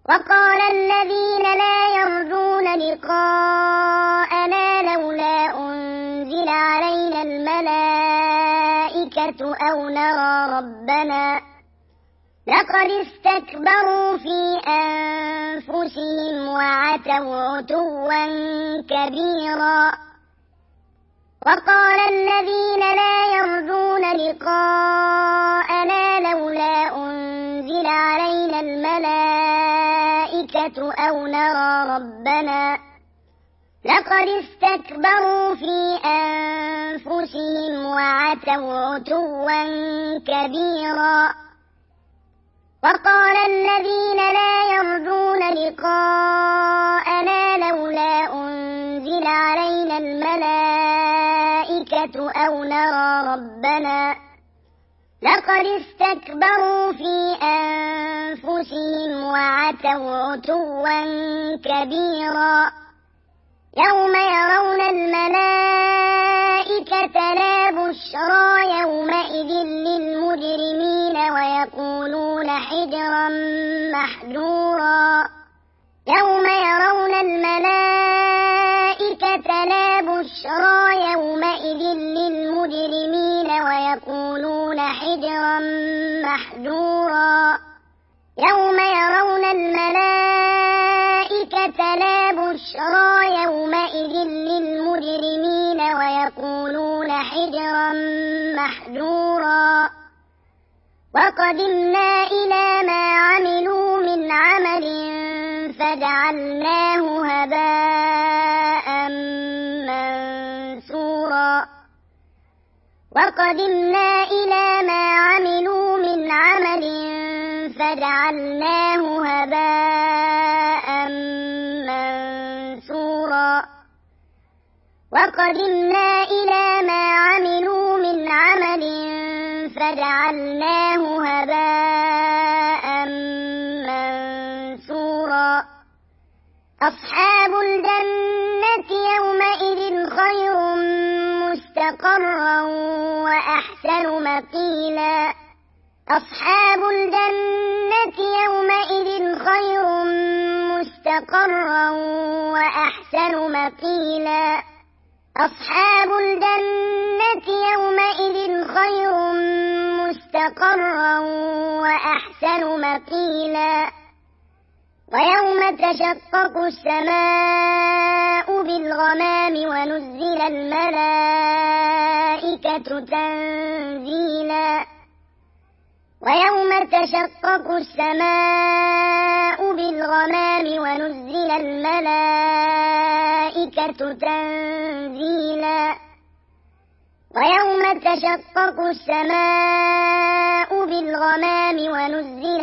وقال الذين لا يرجون لقاءنا لولا أنزل علينا الملائكة أو نرى ربنا لقد استكبروا في أنفسهم وعتوا عتوا كبيرا. وقال الذين لا يرجون لقاءنا لولا أنزل علينا الملائكة أو نرى ربنا لقد استكبروا في أنفسهم وعتوا عتوا كبيرا. وقال الذين لا يرجون لقاءنا لولا أنزل علينا الملائكة أو نرى ربنا لقد استكبروا في أنفسهم وعتوا عتوا كبيرا. يوم يرون الملائكة لا بشرى يومئذ للمجرمين ويقولون حجرا محجورا. يوم يرون الملائكة لا بشرى يومئذ للمجرمين ويقولون حجرا محجورا. يوم يرون الملائكة لا بشرى يومئذ للمجرمين ويقولون حجرا محجورا. وقدمنا إلى ما عملوا من عمل فجعلناه هباء منثورا. وقدمنا إلى ما عملوا من عمل فجعلناه هباء منثورا. وقدمنا إلى ما عملوا من عمل فجعلناه هباء منثورا. أصحاب الجنة يومئذ خير مستقرا وأحسن مقيلا. أصحاب الجنة يومئذ خير مستقرا وأحسن مقيلا. أصحاب الجنة يومئذ خير مستقرا وأحسن مقيلا. ويوم تشقق السماء بالغمام ونزل الملائكة تنزيلا. ويوم تشقق السماء بالغمام ونزل الملائكة تنزيلا. ويوم تشقق السماء بالغمام ونزل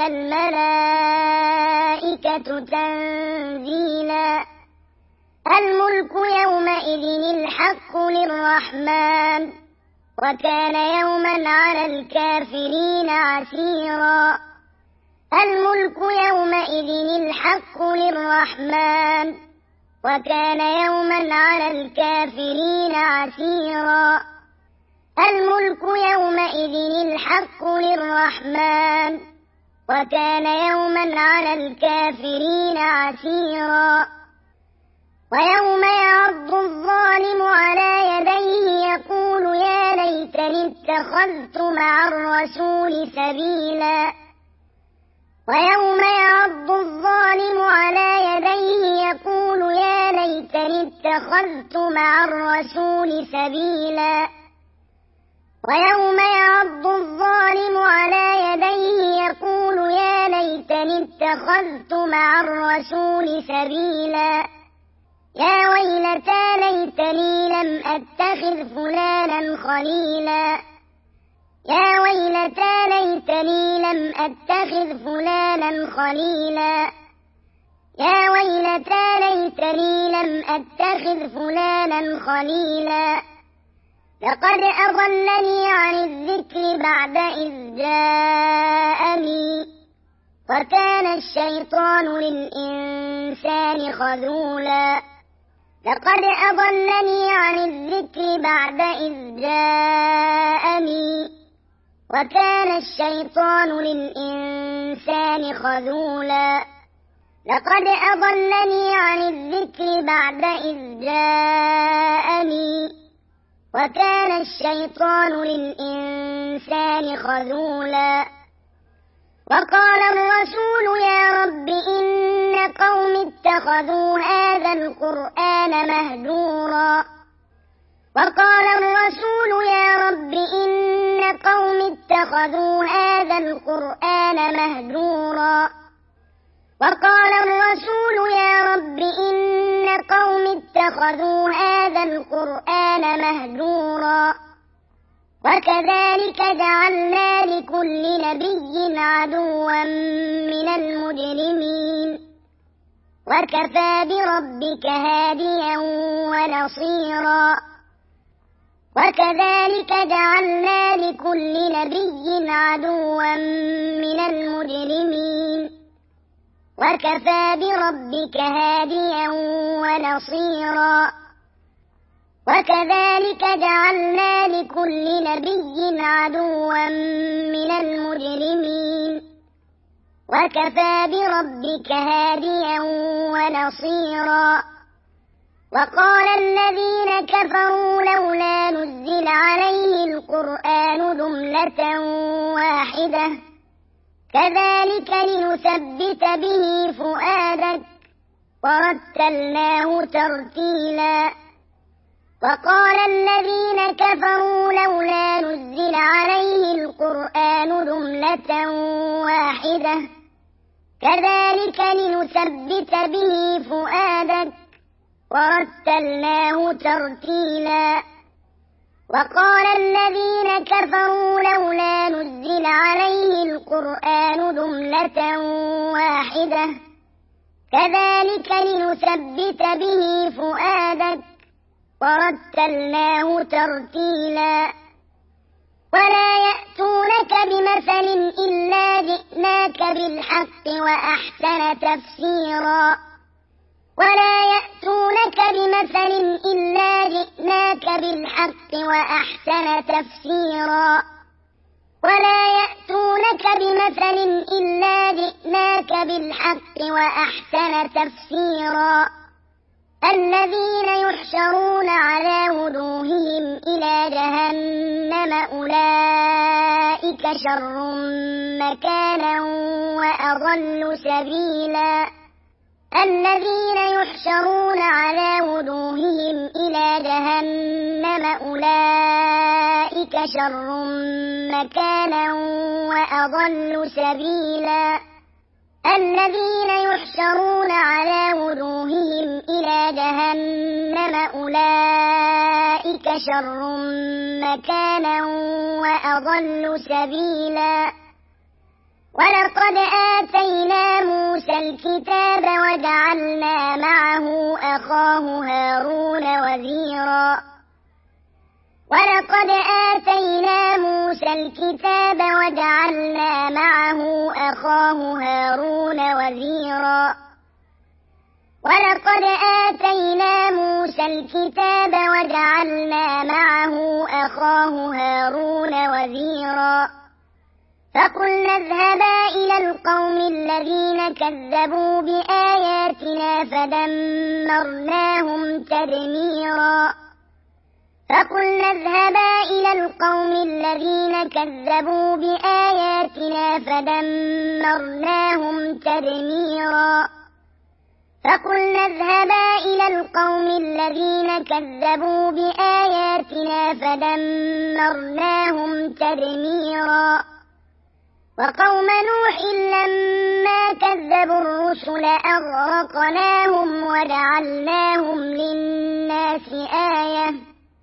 الملائكة تنزيلا. الملك يومئذ الحق للرحمن وكان يوما على الكافرين عسيرا. الملك يومئذ الحق للرحمن وكان يوما على الكافرين عسيرا. الملك يومئذ الحق للرحمن وكان يوما على الكافرين عسيرا. ويوم يعض الظالم على يديه يقول يا ليتني اتخذت مع الرسول سبيلا. ويوم يعض الظالم على يديه يقول يا ليتني اتخذت مع الرسول سبيلا. ويوم يعض الظالم على يديه يقول يا ليتني اتخذت مع الرسول سبيلا. يا ويلتى ليتني لم أتخذ فلانا خليلا. يا ويلتى ليتني لم أتخذ فلانا خليلا. يا ويلتى ليتني لم أتخذ فلانا خليلا. لقد أضلني عن الذكر بعد إذ جاءني وكان الشيطان للإنسان خذولا. لقد أضلني عن الذكر بعد إذ جاءني وكان الشيطان للإنسان خذولا. لقد أضلني عن الذكر بعد إذ جاءني وكان الشيطان للإنسان خذولا وقال الرسول يا رب إن قوم اتخذوا هذا القرآن مهجورا وقال الرسول يا رب إن قوم اتخذوا هذا القرآن مهجورا وقال الرسول يا رب إن قوم اتخذوا هذا القرآن مهجورا وكذلك جعلنا لكل نبي عدوا من المجرمين وكفى بربك هاديا ونصيرا وكذلك جعلنا لكل نبي عدوا من المجرمين وكفى بربك هاديا ونصيرا وكذلك جعلنا لكل نبي عدوا من المجرمين وكفى بربك هاديا ونصيرا وقال الذين كفروا لولا نزل عليه القرآن جملة واحدة كذلك لنثبت به فؤادك ورتلناه ترتيلا وقال الذين كفروا لولا نزل عليه القرآن جملة واحدة كذلك لنثبت به فؤادك ورتلناه ترتيلا وقال الذين كفروا لولا نزل عليه القرآن جملة واحدة كذلك لنثبت به فؤادك ورتلناه ترتيلا ولا يأتونك بمثل إلا جئناك بالحق وأحسن تفسيرا ولا يأتونك بمثل إلا جئناك بالحق وأحسن تفسيرا ولا يأتونك بمثل إلا جئناك بالحق وأحسن تفسيرا الذين يحشرون على وجوههم إلى جهنم أولئك شر مكانا وأضل سبيلا الذين يحشرون على وجوههم إلى جهنم أولئك شر مكانا وأضل سبيلا الذين يحشرون على وجوههم إلى جهنم أولئك شر مكانا وأضل سبيلا ولقد آتينا موسى الكتاب وجعلنا معه أخاه هارون وزيرا ولقد آتينا موسى الكتاب وجعلنا معه أخاه هارون وزيرا ولقد آتينا موسى الكتاب وجعلنا معه أخاه هارون وزيرا فقلنا اذهبا إلى القوم الذين كذبوا بآياتنا فدمرناهم تدميرا فقلنا اذهبا إلى القوم الذين كذبوا بآياتنا فدمرناهم تدميرا فقلنا اذهبا إلى القوم الذين كذبوا بآياتنا فدمرناهم تدميرا وقوم نوح لما كذبوا الرسل أغرقناهم وجعلناهم للناس آية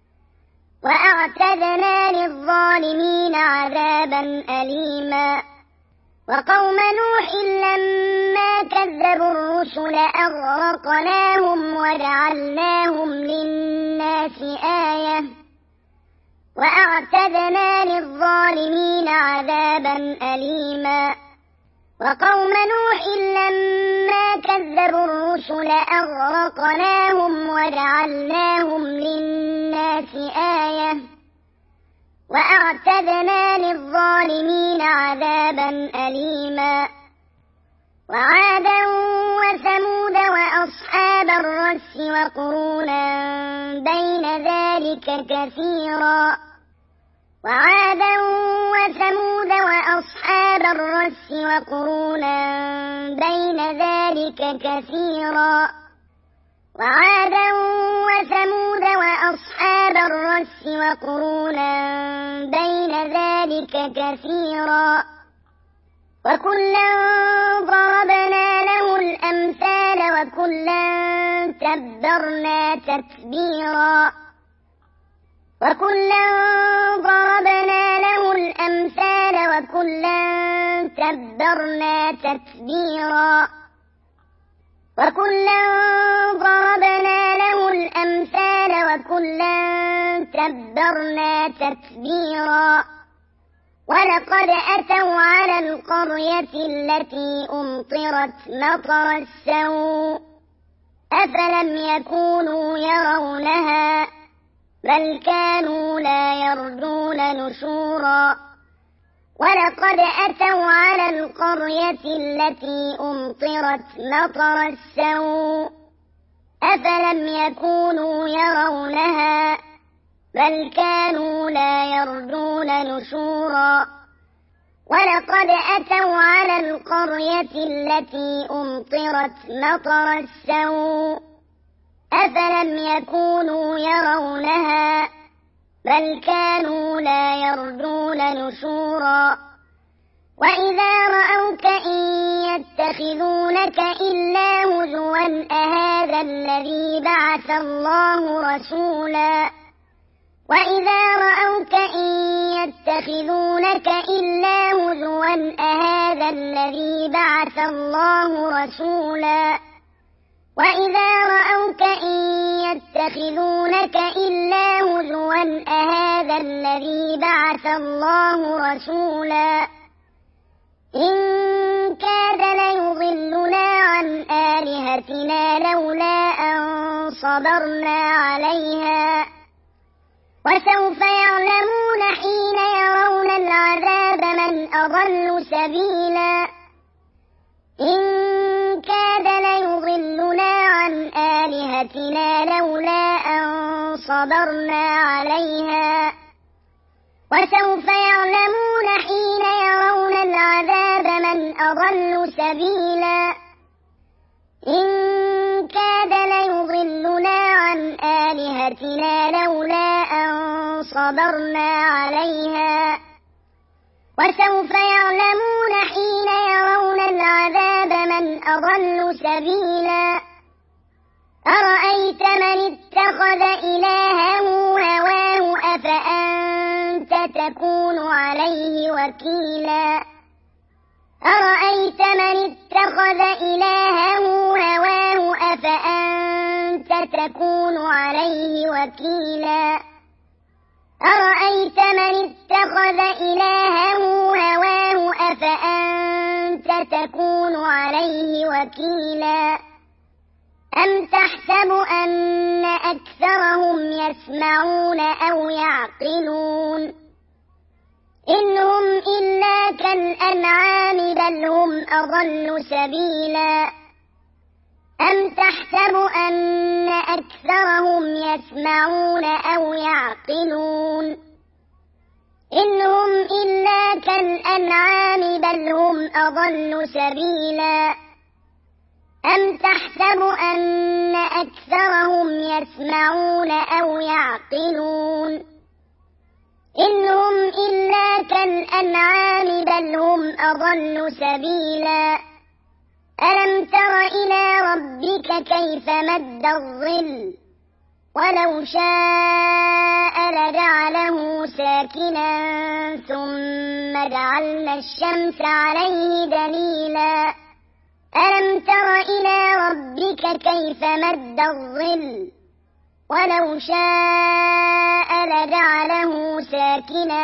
وأعتدنا للظالمين عذابا أليما وقوم نوح لما كذبوا الرسل أغرقناهم وجعلناهم للناس آية وأعتدنا للظالمين عذابا أليما وقوم نوح لما كذبوا الرسل أغرقناهم وجعلناهم للناس آية وأعتدنا للظالمين عذابا أليما وعادا الرس وقرونا بين ذلك كثيرا وعادا وثمود وأصحاب الرس وقرونا بين ذلك كثيرا وعادا وثمود وأصحاب الرس وقرونا بين ذلك كثيرا وكلا ضربنا له الأمثال وكلا تبرنا تتبيرا وكلا ضربنا له الأمثال وكلا تبرنا تتبيرا وكلا ضربنا له الأمثال وكلا تبرنا تتبيرا ولقد أتوا على القرية التي أمطرت مطر السوء أفلم يكونوا يرونها بل كانوا لا يرجون نشورا ولقد أتوا على القرية التي أمطرت مطر السوء أفلم يكونوا يرونها بل كانوا لا يرجون نشورا ولقد أتوا على القرية التي أمطرت مطر السوء أفلم يكونوا يرونها بل كانوا لا يرجون نشورا وإذا رأوك إن يتخذونك إلا هزوا أهذا الذي بعث الله رسولا وإذا رأوك إن يتخذونك إلا هزوا أهذا الذي بعث الله رسولا وإذا رأوك إن يتخذونك إلا هزوا أهذا الذي بعث الله رسولا إن كاد ليضلنا عن آلهتنا لولا أن صبرنا عليها وسوف يعلمون حين يرون العذاب من أضل سبيلا إن كاد ليضلنا عن آلهتنا لولا أن صبرنا عليها وسوف يعلمون حين يرون العذاب من أضل سبيلا إن كاد ليضلنا عن آلهتنا لولا أن صبرنا عليها وسوف يعلمون حين يرون العذاب من أضل سبيلا أرأيت من اتخذ إلهه هواه أفأنت تكون عليه وكيلا أرأيت من اتخذ إلهه هواه أفأنت تكون عليه وكيلا أرأيت من اتخذ إلهه هواه أفأنت تكون عليه وكيلا أم تحسب أن أكثرهم يسمعون أو يعقلون إن هم إلا كالأنعام بل هم أضل سبيلا أم تحسب أن أكثرهم يسمعون أو يعقلون إن هم إلا كالأنعام بل هم أضل سبيلا أم تحسب أن أكثرهم يسمعون أو يعقلون إن هم إلا كالأنعام بل هم أضل سبيلا ألم تر إلى ربك كيف مد الظل ولو شاء لجعله ساكنا ثم جعلنا الشمس عليه دليلا ألم تر إلى ربك كيف مد الظل ولو شاء لجعله ساكنا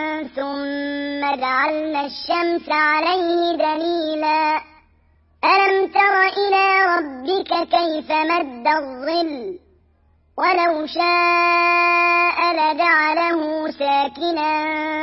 ثم جعلنا الشمس عليه دليلا ألم تر إلى ربك كيف مد الظل ولو شاء لجعله ساكنا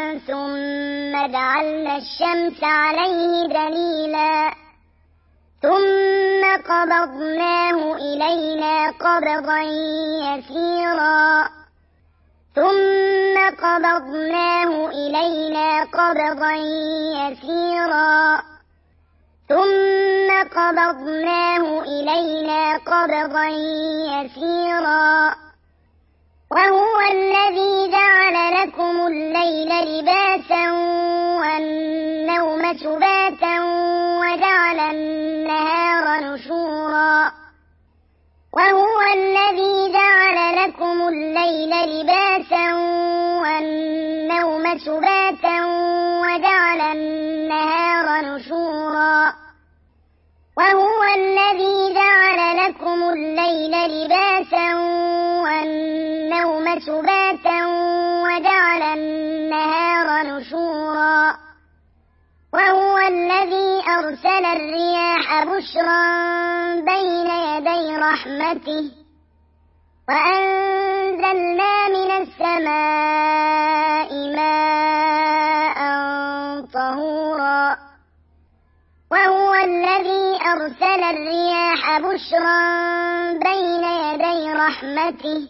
ثم جعلنا الشمس عليه دليلا ثم قبضناه إلينا قبضا يسيرا ثم قبضناه إلينا قبضا يسيرا ثم قبضناه إلينا قبضا يسيرا وهو الذي جعل لكم الليل لباسا والنوم سباتا وجعل النهار نشورا وهو الذي جعل لكم الليل لباسا والنوم سباتا وجعل النهار نشورا وهو الذي جعل لكم الليل لباسا والنوم سباتا وجعل النهار نشورا وهو الذي أرسل الرياح بشرا بين يدي رحمته وأنزلنا من السماء ماء طهورا وهو الذي أرسل الرياح بشرا بين يدي رحمته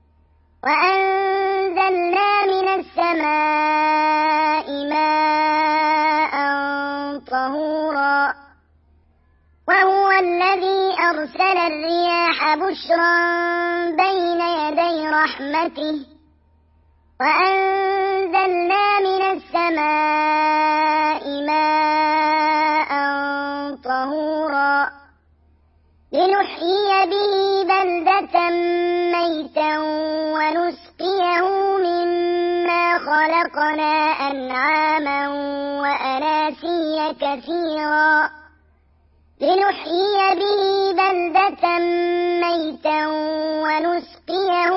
وأنزلنا من السماء ماء طهورا وهو الذي أرسل الرياح بشرا بين يدي رحمته وأنزلنا من السماء ماء طهورا لنحيي به بلدة ميتا ونسقيه مما خلقنا أنعاما وأناسيا كثيرا لنحيي به بلدة ميتا ونسقيه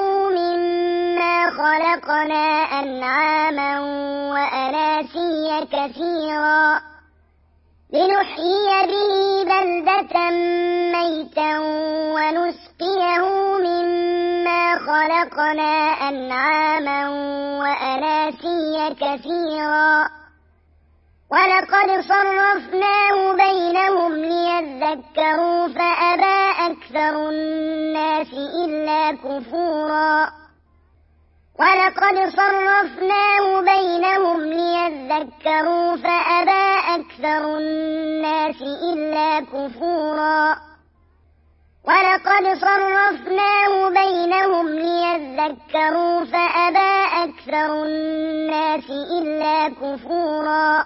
مما خلقنا أنعاما وأناسيا كثيرا لنحيي به بلدة ميتا ونسقيه مما خلقنا أنعاما وأناسيا كثيرا ولقد صرفناه بينهم ليذكروا فأبى أكثر الناس إلا كفورا ولقد صرفناه بينهم ليذكروا فأبى أكثر الناس إلا كفورا ولقد صرفناه بينهم ليذكروا فأبى أكثر الناس إلا كفورا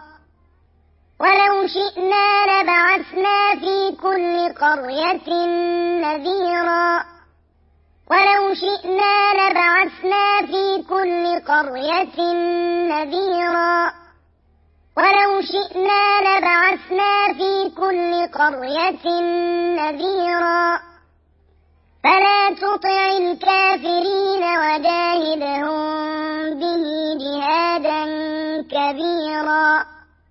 ولو شئنا لبعثنا في كل قرية نذيرا ولو شئنا لبعثنا في كل قرية نذيرا ولو شئنا لبعثنا في كل قرية نذيرا فلا تطع الكافرين وجاهدهم به جهادا كبيرا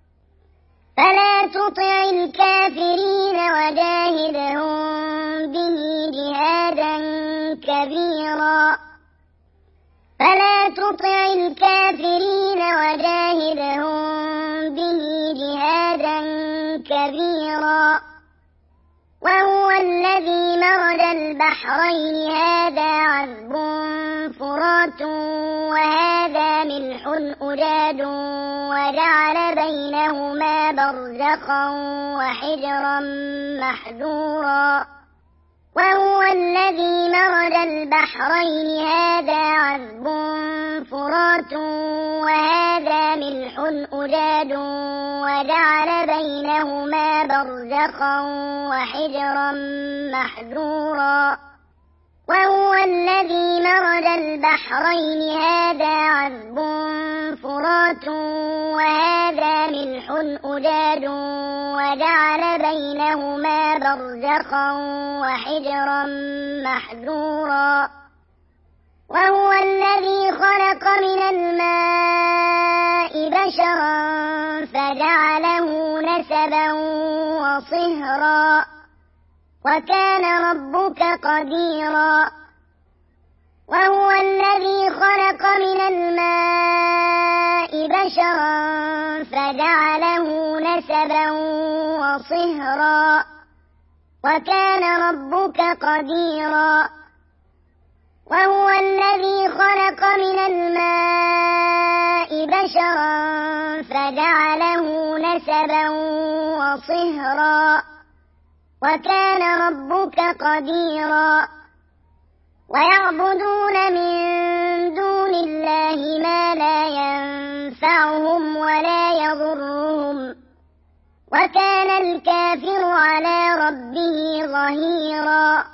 فلا تطع الكافرين وجاهدهم به جهادا كبيرا فلا تطع الكافرين وجاهدهم به جهادا كبيرا وهو الذي مرج البحرين هذا عذب فرات وهذا ملح أجاج وجعل بينهما برزخا وحجرا محجورا وهو الذي مرج البحرين هذا عذب فرات وهذا ملح أجاج وجعل بينهما برزخا وحجرا محجورا وهو الذي مرج البحرين هذا عذب فرات وهذا ملح أجاج وجعل بينهما برزخا وحجرا محجورا وهو الذي خلق من الماء بشرا فجعله نسبا وصهرا وكان ربك قديرا وهو الذي خلق من الماء بشرا فجعله نسبا وصهرا وكان ربك قديرا وهو الذي خلق من الماء بشرا فجعله نسبا وصهرا وكان ربك قديرا ويعبدون من دون الله ما لا ينفعهم ولا يضرهم وكان الكافر على ربه ظهيرا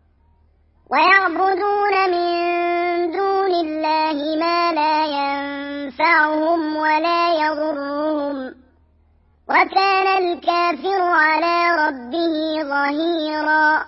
ويعبدون من دون الله ما لا ينفعهم ولا يضرهم وكان الكافر على ربه ظهيرا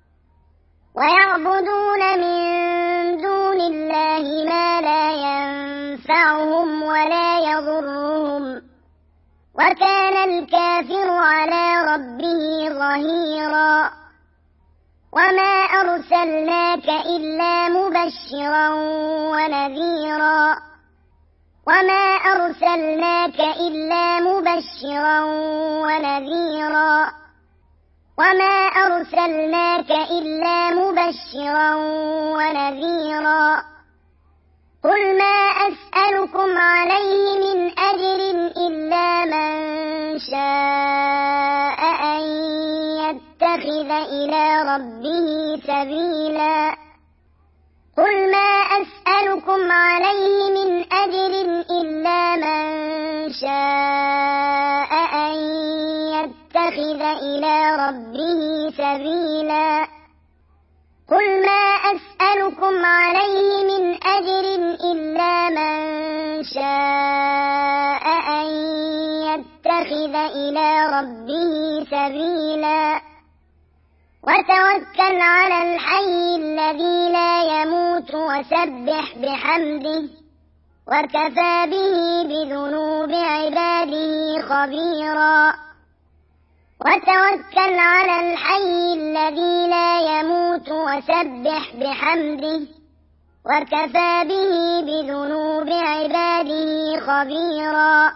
ويعبدون من دون الله ما لا ينفعهم ولا يضرهم وكان الكافر على ربه ظهيرا وما أرسلناك إلا مبشرا ونذيرا وما أرسلناك إلا مبشرا ونذيرا وما أرسلناك إلا مبشرا ونذيرا قل ما أسألكم عليه من أجر إلا من شاء أن يتخذ إلى ربه سبيلا قل ما أسألكم عليه من أجر إلا من شاء أن يتخذ إلى ربه سبيلا قل ما أسألكم عليه من أجر إلا من شاء أن يتخذ إلى ربه سبيلا وتوكل على الحي الذي لا يموت وسبح بحمده وكفى به بذنوب عباده خبيرا وتوكل على الحي الذي لا يموت وسبح بحمده وكفى به بذنوب عباده خبيرا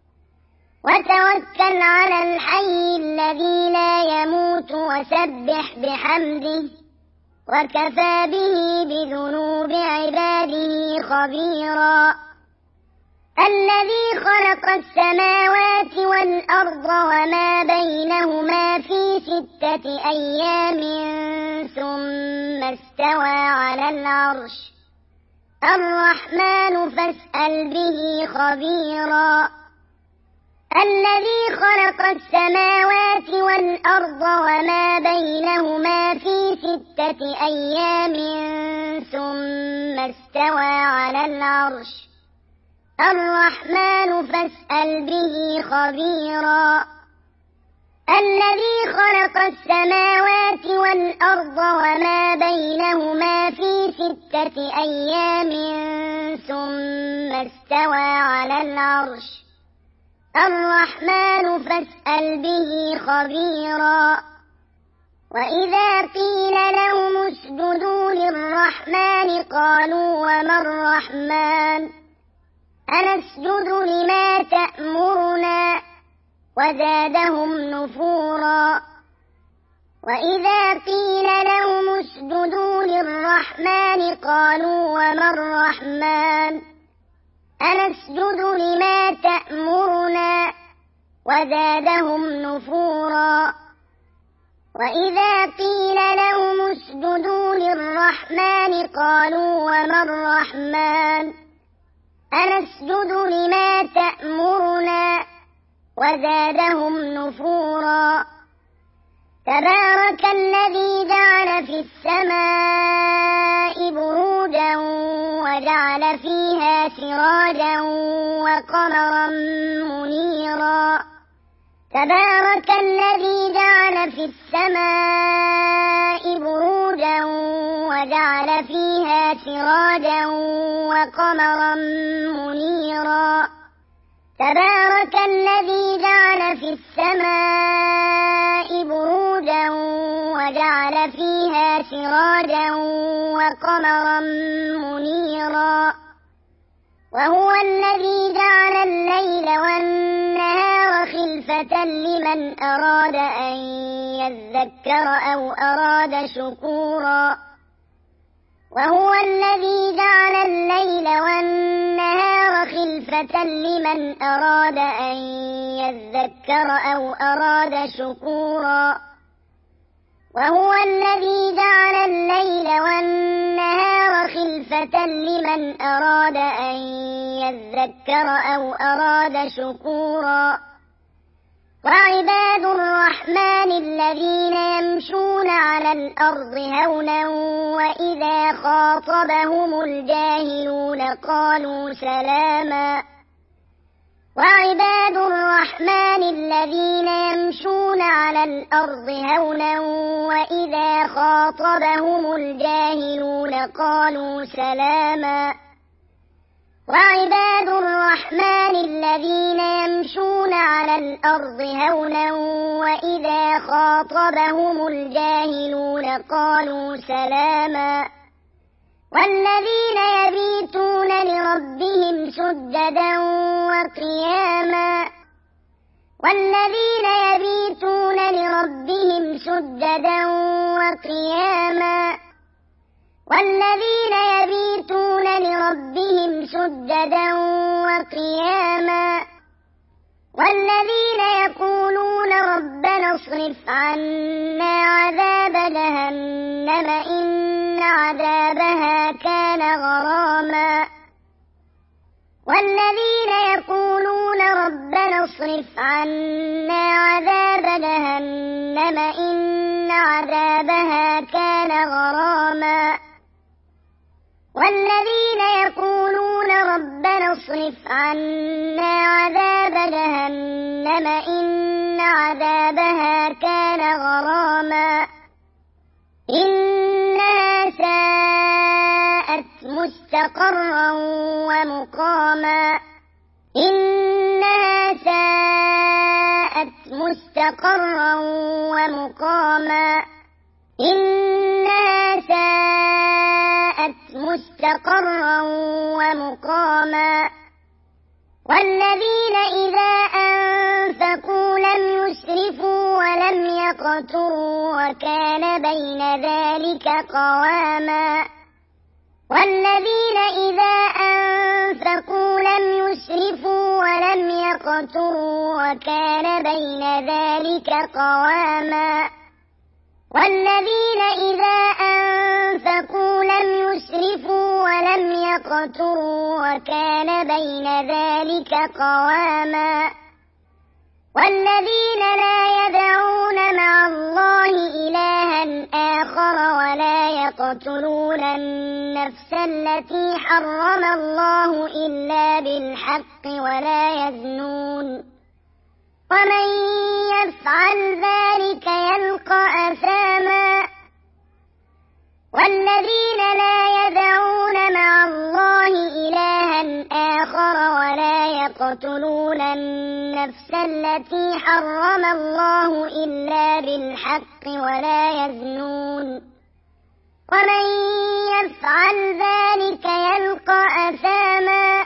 وتوكل على الحي الذي لا يموت وسبح بحمده وكفى به بذنوب عباده خبيرا الذي خلق السماوات والأرض وما بينهما في 6 أيام ثم استوى على العرش الرحمن فاسأل به خبيرا الذي خلق السماوات والأرض وما بينهما في 6 أيام ثم استوى على العرش الرحمن فاسأل به خبيرا الذي خلق السماوات والأرض وما بينهما في 6 أيام ثم استوى على العرش الرحمن فاسأل به خبيرا وإذا قيل لهم اسجدوا للرحمن قالوا وما الرحمن أنسجد لما تأمرنا وزادهم نفورا وإذا قيل لهم اسجدوا للرحمن قالوا وما الرحمن أنسجد لما تأمرنا وزادهم نفورا وإذا قيل لهم اسجدوا للرحمن قالوا وما الرحمن أنسجد لما تأمرنا وزادهم نفورا تبارك الذي جعل في السماء بروجا وجعل فيها سراجا وقمرا منيرا تبارك الذي جعل في السماء بروجا وجعل فيها سراجا وقمرا منيرا تبارك الذي جعل في السماء بروجا وجعل فيها سراجا وقمرا منيرا وهو الذي جعل الليل والنهار خلفة لمن أراد أن يذكر أو أراد شكورا وهو الذي جعل الليل والنهار خلفة لمن أراد أن يذكر أو أراد شكورا وهو الذي جعل الليل والنهار خلفة لمن أراد أن يذكر أو أراد شكورا وعباد الرحمن الذين يمشون على الأرض هونا وإذا خاطبهم الجاهلون قالوا سلاما وعباد الرحمن الذين يمشون على الأرض هونا وإذا خاطبهم الجاهلون قالوا سلاما وعباد الرحمن الذين يمشون على الأرض هونا وإذا خاطبهم الجاهلون قالوا سلاما والذين يبيتون لربهم سجدا وقياما والذين يبيتون لربهم سجدا وقياما والذين يبيتون لربهم سجدا وقياما والذين يقولون ربنا اصرف عنا عذاب جهنم إن عذابها كان غراما والذين يقولون ربنا اصرف عنا عذاب جهنم إن عذابها كان غراما والذين يقولون ربنا اصرف عنا عذاب جهنم إن عذابها كان غراما إنها ساءت مستقرا ومقاما إنها ساءت مستقرا ومقاما إنها ساءت مستقرا ومقاما والذين إذا أنفقوا لم يسرفوا ولم يقتروا وكان بين ذلك قواما والذين إذا أنفقوا لم يسرفوا ولم يقتروا وكان بين ذلك قواما والذين إذا أنفقوا لم يسرفوا ولم يقتروا وكان بين ذلك قواما والذين لا يدعون مع الله إلها آخر ولا يقتلون النفس التي حرم الله إلا بالحق ولا يزنون ومن يفعل ذلك يلقى أثاما والذين لا يدعون مع الله إلها آخر ولا يقتلون النفس التي حرم الله إلا بالحق ولا يزنون ومن يفعل ذلك يلقى أثاما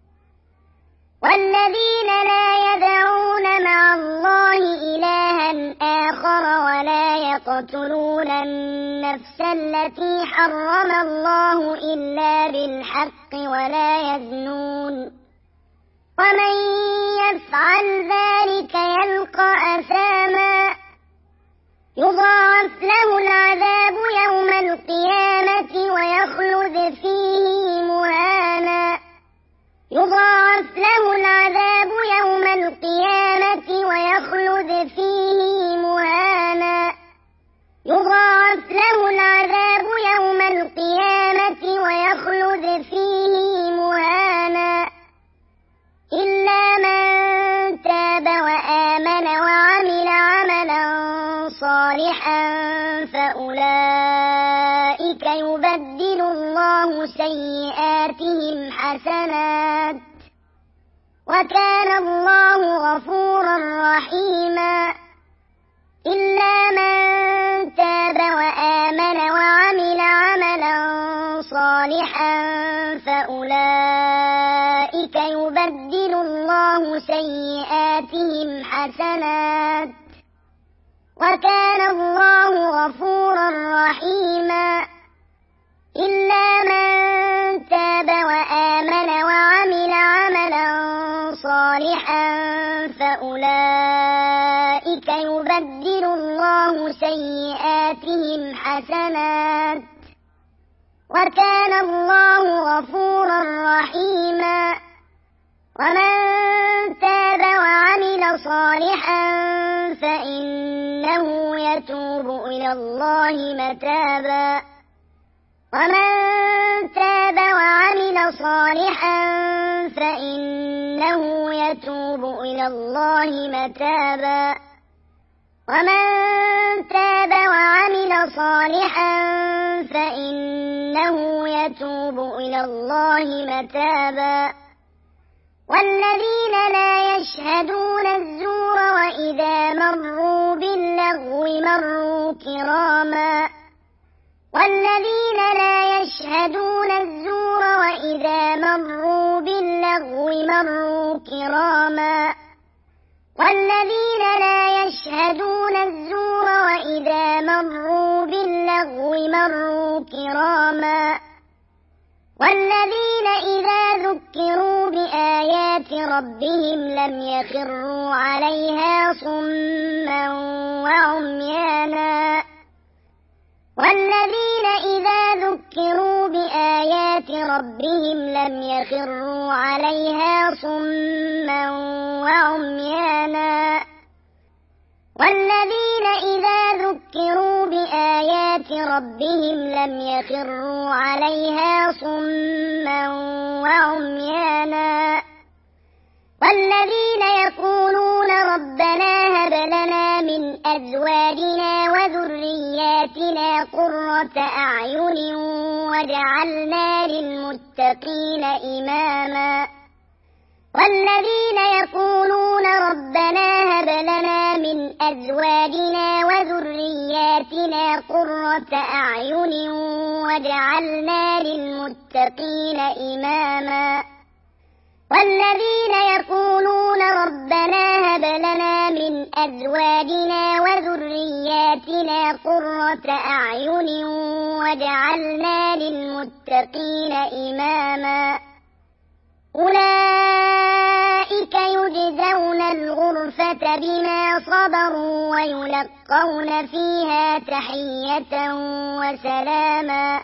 والذين لا يدعون مع الله إلها آخر ولا يقتلون النفس التي حرم الله إلا بالحق ولا يزنون ومن يفعل ذلك يلقى أثاما يضاعف له العذاب يوم القيامة ويخلد فيه مهانا يضاعف له العذاب يوم القيامة ويخلد فيه مهانا يضاعف له العذاب يوم القيامة ويخلد فيه مهانا إلا من تاب وآمن وعمل عملا صالحا فأولئك يبدل الله سيئاتهم حسنات وكان الله غفورا رحيما إلا من تاب وآمن وعمل عملا صالحا فأولئك يبدل الله سيئاتهم حسنات حسنات وكان الله غفورا رحيما إلا من تاب وآمن وعمل عملا صالحا فأولئك يبدل الله سيئاتهم حسنات وكان الله غفورا رحيما ومن تاب وعمل صالحا فإنه يتوب إلى الله متابا ومن تاب وعمل صالحا فإنه يتوب إلى الله متابا ومن تاب وعمل صالحا فإنه يتوب إلى الله متابا والذين لا يشهدون الزور وإذا مروا باللغو مروا كراما والذين لا يشهدون الزور وإذا مروا باللغو مروا كراما والذين لا يشهدون الزور وإذا مروا باللغو مروا كراما والذين إذا ذكروا بآيات ربهم لم يخروا عليها صما وعميانا والذين إذا ذكروا بآيات ربهم لم يخروا عليها صما وعميانا والذين إذا ذكروا بآيات ربهم لم يخروا عليها صما وعميانا والذين يقولون ربنا هب لنا من أزواجنا وذرياتنا قرة أعين واجعلنا للمتقين إماما والذين يقولون ربنا هب لنا من أزواجنا وذرياتنا قرة أعين واجعلنا للمتقين إماما والذين يقولون ربنا هب لنا من أزواجنا وذرياتنا قرة أعين واجعلنا للمتقين إماما أولئك يجزون الغرفة بما صبروا ويلقون فيها تحية وسلاما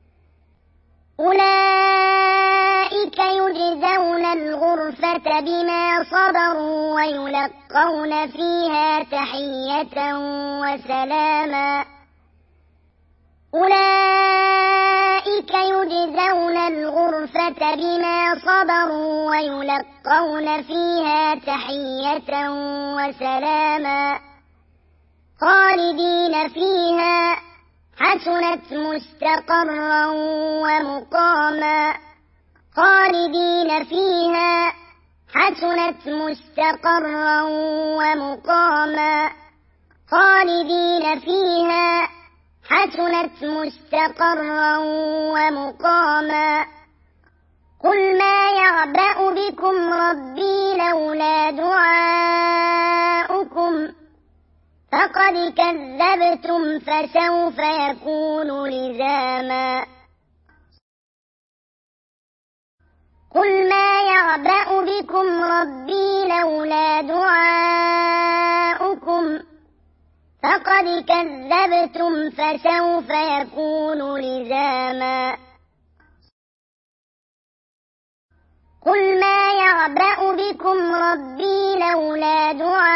أولئك يجزون الغرفة بما صبروا ويلقون فيها تحية وسلاما أولئك يجزون الغرفة بما صبروا ويلقون فيها تحية وسلاما خالدين فيها حسنت مستقرا ومقاما خالدين فيها حسنت مستقرا ومقاما خالدين فيها حسنت مستقرا ومقاما قل ما يعبأ بكم ربي لولا دعاؤكم فقد كذبتم فسوف يكون لزاما قل ما يعبأ بكم ربي لولا دعاؤكم فقد كذبتم فسوف يكون لزاما قل ما يعبأ بكم ربي لولا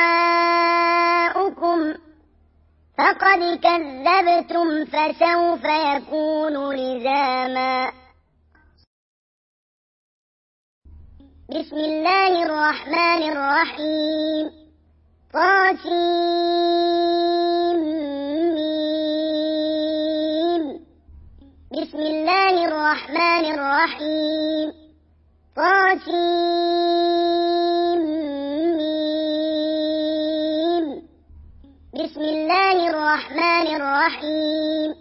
دعاؤكم فقد كذبتم فسوف يكون لزاما بسم الله الرحمن الرحيم طاسيم بسم الله الرحمن الرحيم طاسيم بسم الله الرحمن الرحيم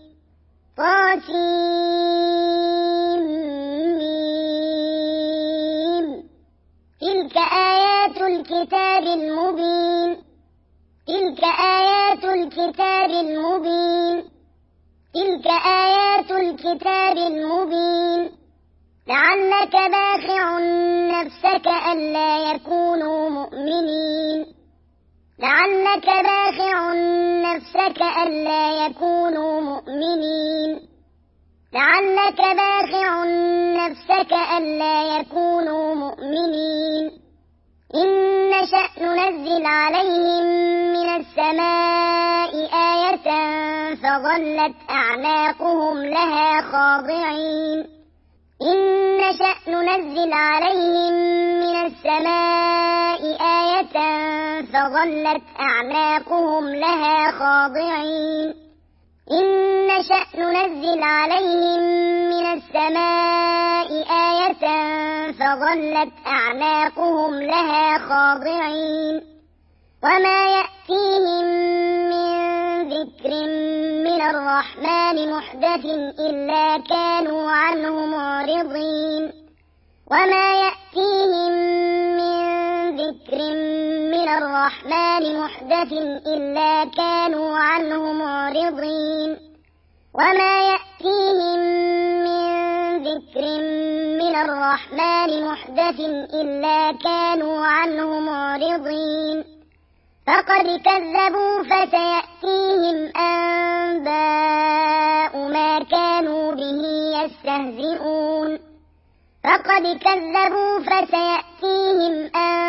طاسيم تلك آيات الكتاب المبين تلك آيات الكتاب المبين تلك آيات الكتاب المبين لعلك باخع نفسك ألا يكونوا مؤمنين لعلك باخع نفسك ألا يكونوا مؤمنين لعلك باخع نفسك ألا يكونوا مؤمنين إن نشأ ننزل عليهم من السماء آية فظلت أعناقهم لها خاضعين إن نشأ ننزل عليهم من السماء آية فظلت أعناقهم لها خاضعين إن نشأ ننزل عليهم من السماء آية فظلت أعناقهم لها خاضعين وما يأتيهم من ذكر من الرحمن محدث إلا كانوا عنه معرضين وما يأتيهم من ذكر من الرحمن محدث إلا كانوا عنه معرضين وما يأتيهم من ذكر من الرحمن محدث إلا كانوا عنه معرضين فقد كذبوا فسيأتيهم أنباء ما كانوا به يستهزئون فقد كذبوا فسيأتيهم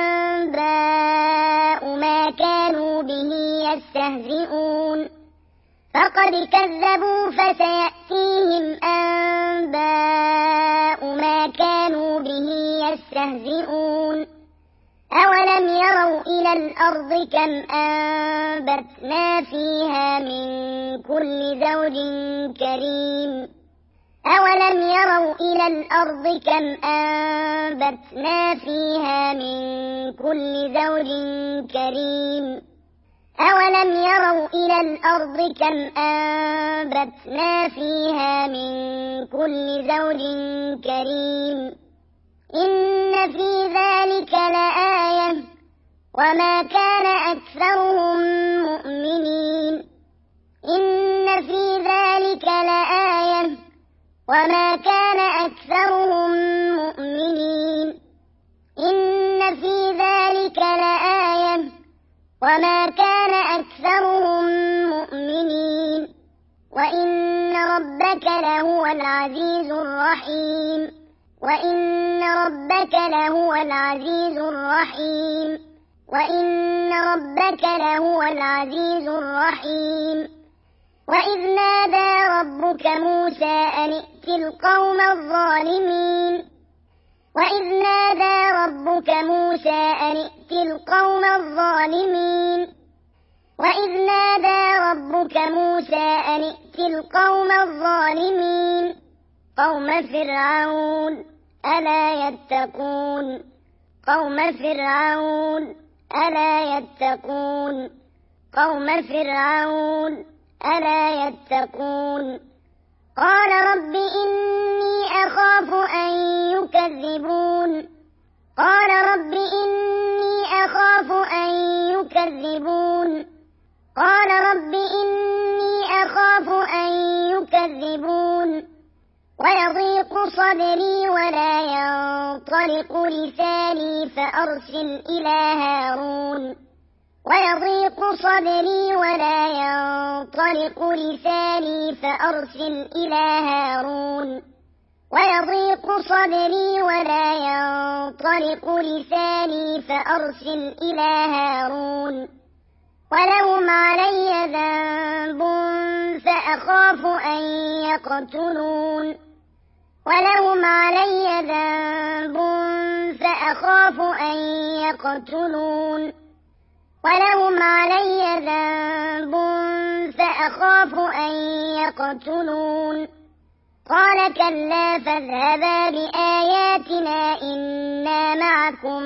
أنباء ما كانوا به يستهزئون فقد كذبوا فسيأتيهم أنباء ما كانوا به يستهزئون أولم يروا إلى الأرض كم أنبتنا فيها من كل زوج كريم أولم يروا إلى الأرض كم أنبتنا فيها من كل زوج كريم أولم يروا إلى الأرض كم أنبتنا فيها من كل زوج كريم إن في ذلك لآية وما كان أكثرهم مؤمنين إن في ذلك لآية وما كان أكثرهم مؤمنين إن في ذلك لآية وما كان أكثرهم مؤمنين وإن ربك لهو العزيز الرحيم وإن ربك لهو العزيز الرحيم وإن ربك لهو العزيز الرحيم وإذ نادى ربك موسى أن ائت القوم الظالمين وإذ نادى ربك موسى أن ائت القوم الظالمين وإذ نادى ربك موسى أن ائت القوم الظالمين قوم فرعون ألا يتقون قوم فرعون ألا يتقون قوم فرعون ألا يتقون قال رب إني أخاف أن يكذبون قال رب إني أخاف أن يكذبون قال رب إني أخاف أن يكذبون ويضيق صدري ولا ينطلق لساني فأرسل إلى هارون ويضيق صدري ولا ينطلق لساني فأرسل إلى هارون ويضيق صدري ولا ينطلق لساني فأرسل إلى هارون ولهم علي ذنب فأخاف أن يقتلون ولهم علي ذنب فأخاف أن يقتلون ولهم علي ذنب فأخاف أن يقتلون قال كلا فاذهبا بآياتنا إنا معكم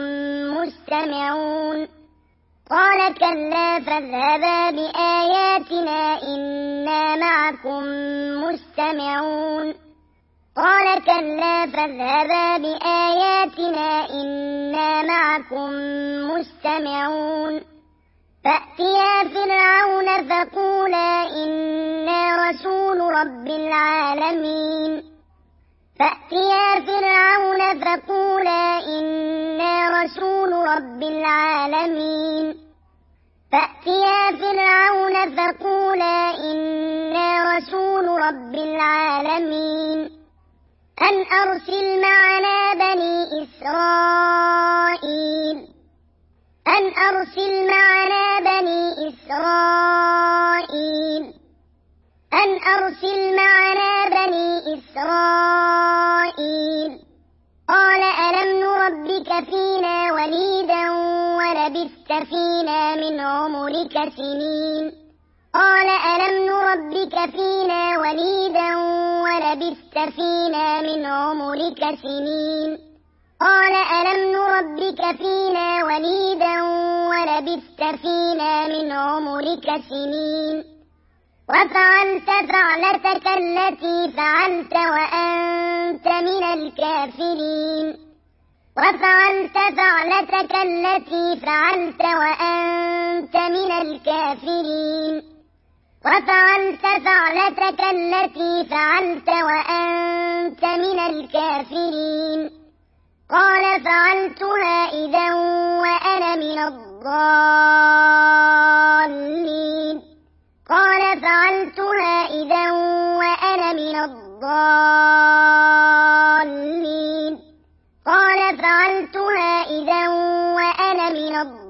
مستمعون قال كلا فاذهبا بآياتنا إنا معكم مستمعون قال كلا فاذهبا بآياتنا إنا معكم مستمعون فأتيا فرعون فقولا إنا رسول رب العالمين فأتيا فرعون فقولا إنا رسول رب العالمين فأتيا فرعون فقولا إنا رسول رب العالمين أن أرسل معنا بني إسرائيل أن أرسل معنا بني إسرائيل أن أرسل معنا بني إسرائيل قال ألم نربك فينا وليدا ولبثت فينا من عمرك سنين قال ألم نربك فينا وليدا ولبثت فينا من عمرك سنين قال ألم نربك فينا وليدا ولبثت فينا من عمرك سنين وفعلت فعلتك التي فعلت وأنت من الكافرين وفعلت فعلتك التي فعلت وأنت من الكافرين وفعلت فعلتك التي فعلت وأنت من الكافرين قال فعلتها إذا وأنا من الضالين قال فعلتها إذا وأنا من الضالين قال فعلتها إذا وأنا من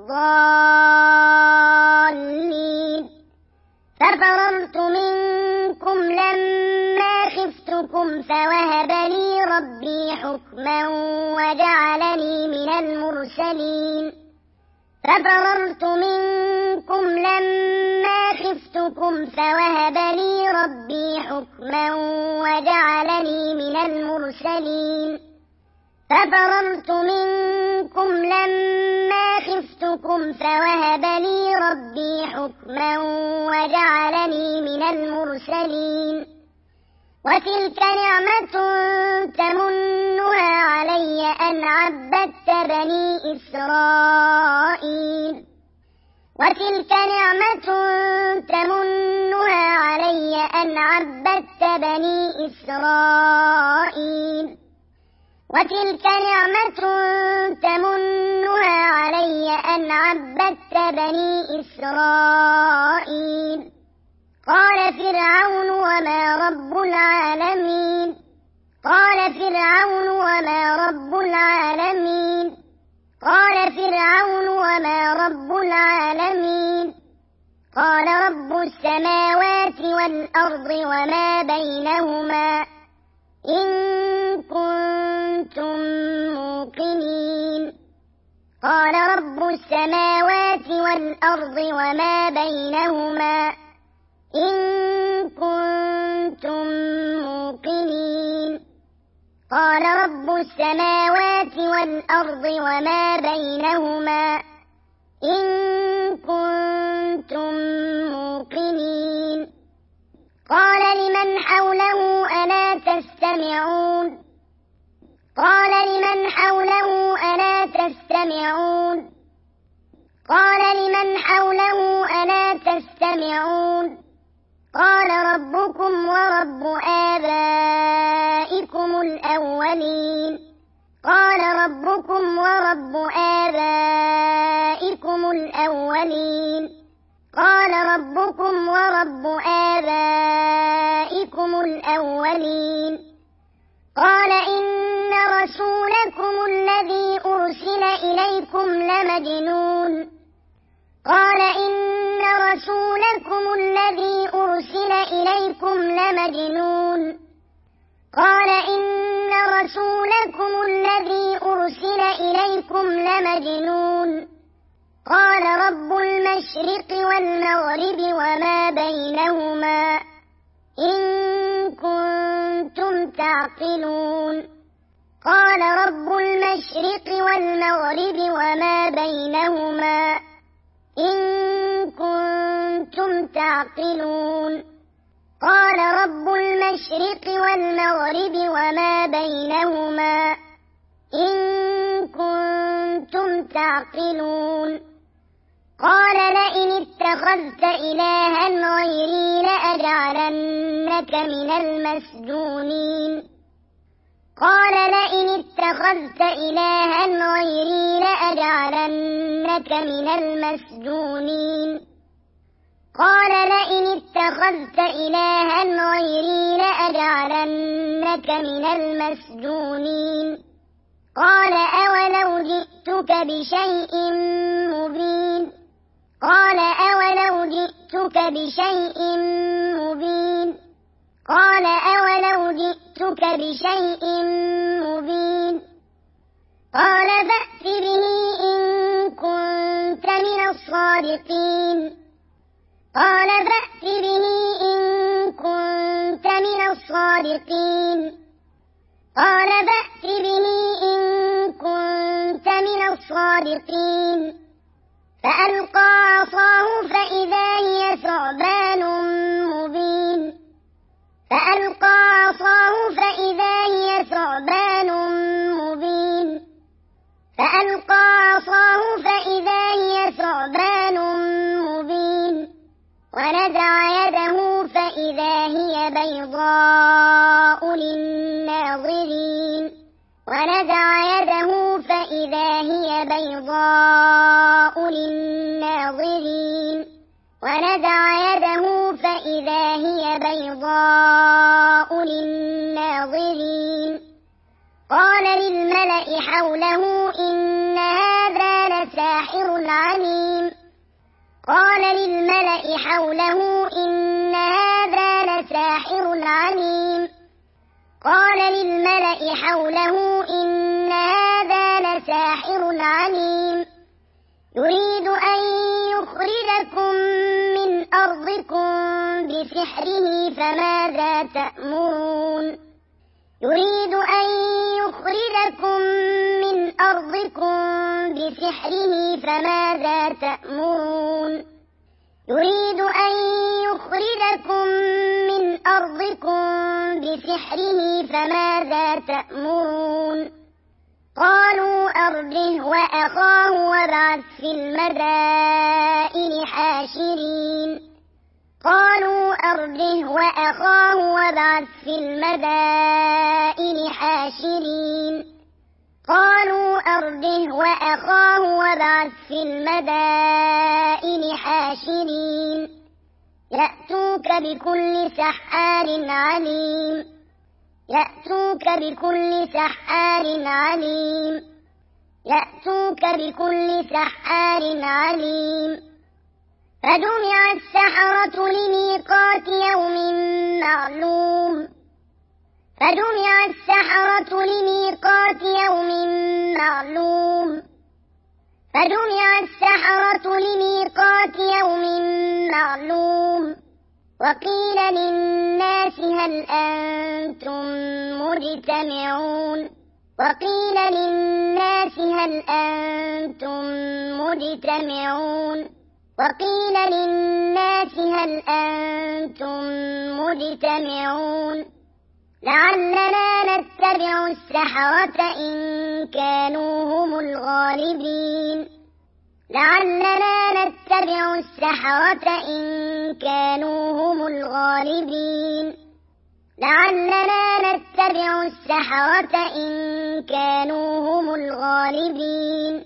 الضالين ففررت منكم لما خفتكم فوهب لي ربي حكما وجعلني من المرسلين ففررت منكم لما خفتكم فوهب لي ربي حكما وجعلني من المرسلين ففررت منكم لما خفتكم فوهب لي ربي حكما وجعلني من المرسلين وتلك نعمة تمنها علي أن عبدت بني إسرائيل وتلك نعمة تمنها علي أن عبدت بني إسرائيل وتلك نعمة تمنها علي أن عبدت بني إسرائيل قال فرعون وما رب العالمين قال فرعون وما رب العالمين قال فرعون وما رب العالمين قال رب السماوات والأرض وما بينهما إن كنتم موقنين قال رب السماوات والأرض وما بينهما إن كنتم موقنين قال رب السماوات والأرض وما بينهما إن كنتم موقنين قال لمن حوله ألا تستمعون قال لمن حوله ألا تستمعون قال لمن حوله ألا تستمعون قال ربكم ورب آبائكم الأولين قال ربكم ورب آبائكم الأولين قال ربكم ورب آبائكم الأولين قال إن رسولكم الذي أرسل إليكم لمجنون قال إن رسولكم الذي أرسل إليكم لمجنون قال إن رسولكم الذي أرسل إليكم لمجنون قال رب المشرق والمغرب وما بينهما إن كنتم تعقلون قال رب المشرق والمغرب وما بينهما إن كنتم تعقلون قال رب المشرق المشرق والمغرب وما بينهما إن كنتم تعقلون قال لئن اتخذت إلها غيري لأجعلنك من المسجونين قال لئن اتخذت إلها غيري لأجعلنك من المسجونين قال لئن اتخذت إلها غيري لأجعلنك من المسجونين قال أولو جئتك بشيء مبين قال أولو جئتك بشيء مبين قال أولو جئتك بشيء مبين قال فأت به إن كنت من الصادقين قال فأت به إن كنت من الصادقين قال فأت به إن كنت من الصادقين فألقى عصاه فإذا هي ثعبان مبين فألقى عصاه فإذا هي ثعبان مبين فألقى عصاه فإذا هي ثعبان مبين ونزع يده فإذا هي بيضاء للناظرين ونزع يده فإذا هي بيضاء للناظرين ونزع يده فإذا هي بيضاء للناظرين قال للملأ حوله إن هذا لساحر عليم قال للملأ حوله إن هذا لساحر عليم قال للملأ حوله إن هذا لساحر عليم يريد أن يخرجكم من أرضكم بسحره فماذا تأمرون يريد أن يخرجكم من أرضكم بسحره فماذا تأمرون يريد أن يخرجكم من أرضكم بسحره فماذا تأمرون قالوا أرجه وأخاه وابعث في المدائن حاشرين قالوا أرجه وأخاه وابعث في المدائن حاشرين قالوا أرجه وأخاه وابعث في المدائن حاشرين يأتوك بكل سحار عليم يأتوك بكل سحار عليم يأتوك بكل سحار عليم فجمع السحرة لميقات يوم معلوم فجمع السحرة لميقات يوم معلوم فجمع السحرة لميقات يوم معلوم وقيل للناس هل أنتم مجتمعون وقيل للناس هل أنتم مجتمعون وقيل للناس هل أنتم مجتمعون لعلنا نتبع السحرة إن كانوا هم الغالبين لعلنا نتبع السحرة إن كانوا هم الغالبين لعلنا نتبع السحرة إن كانوا هم الغالبين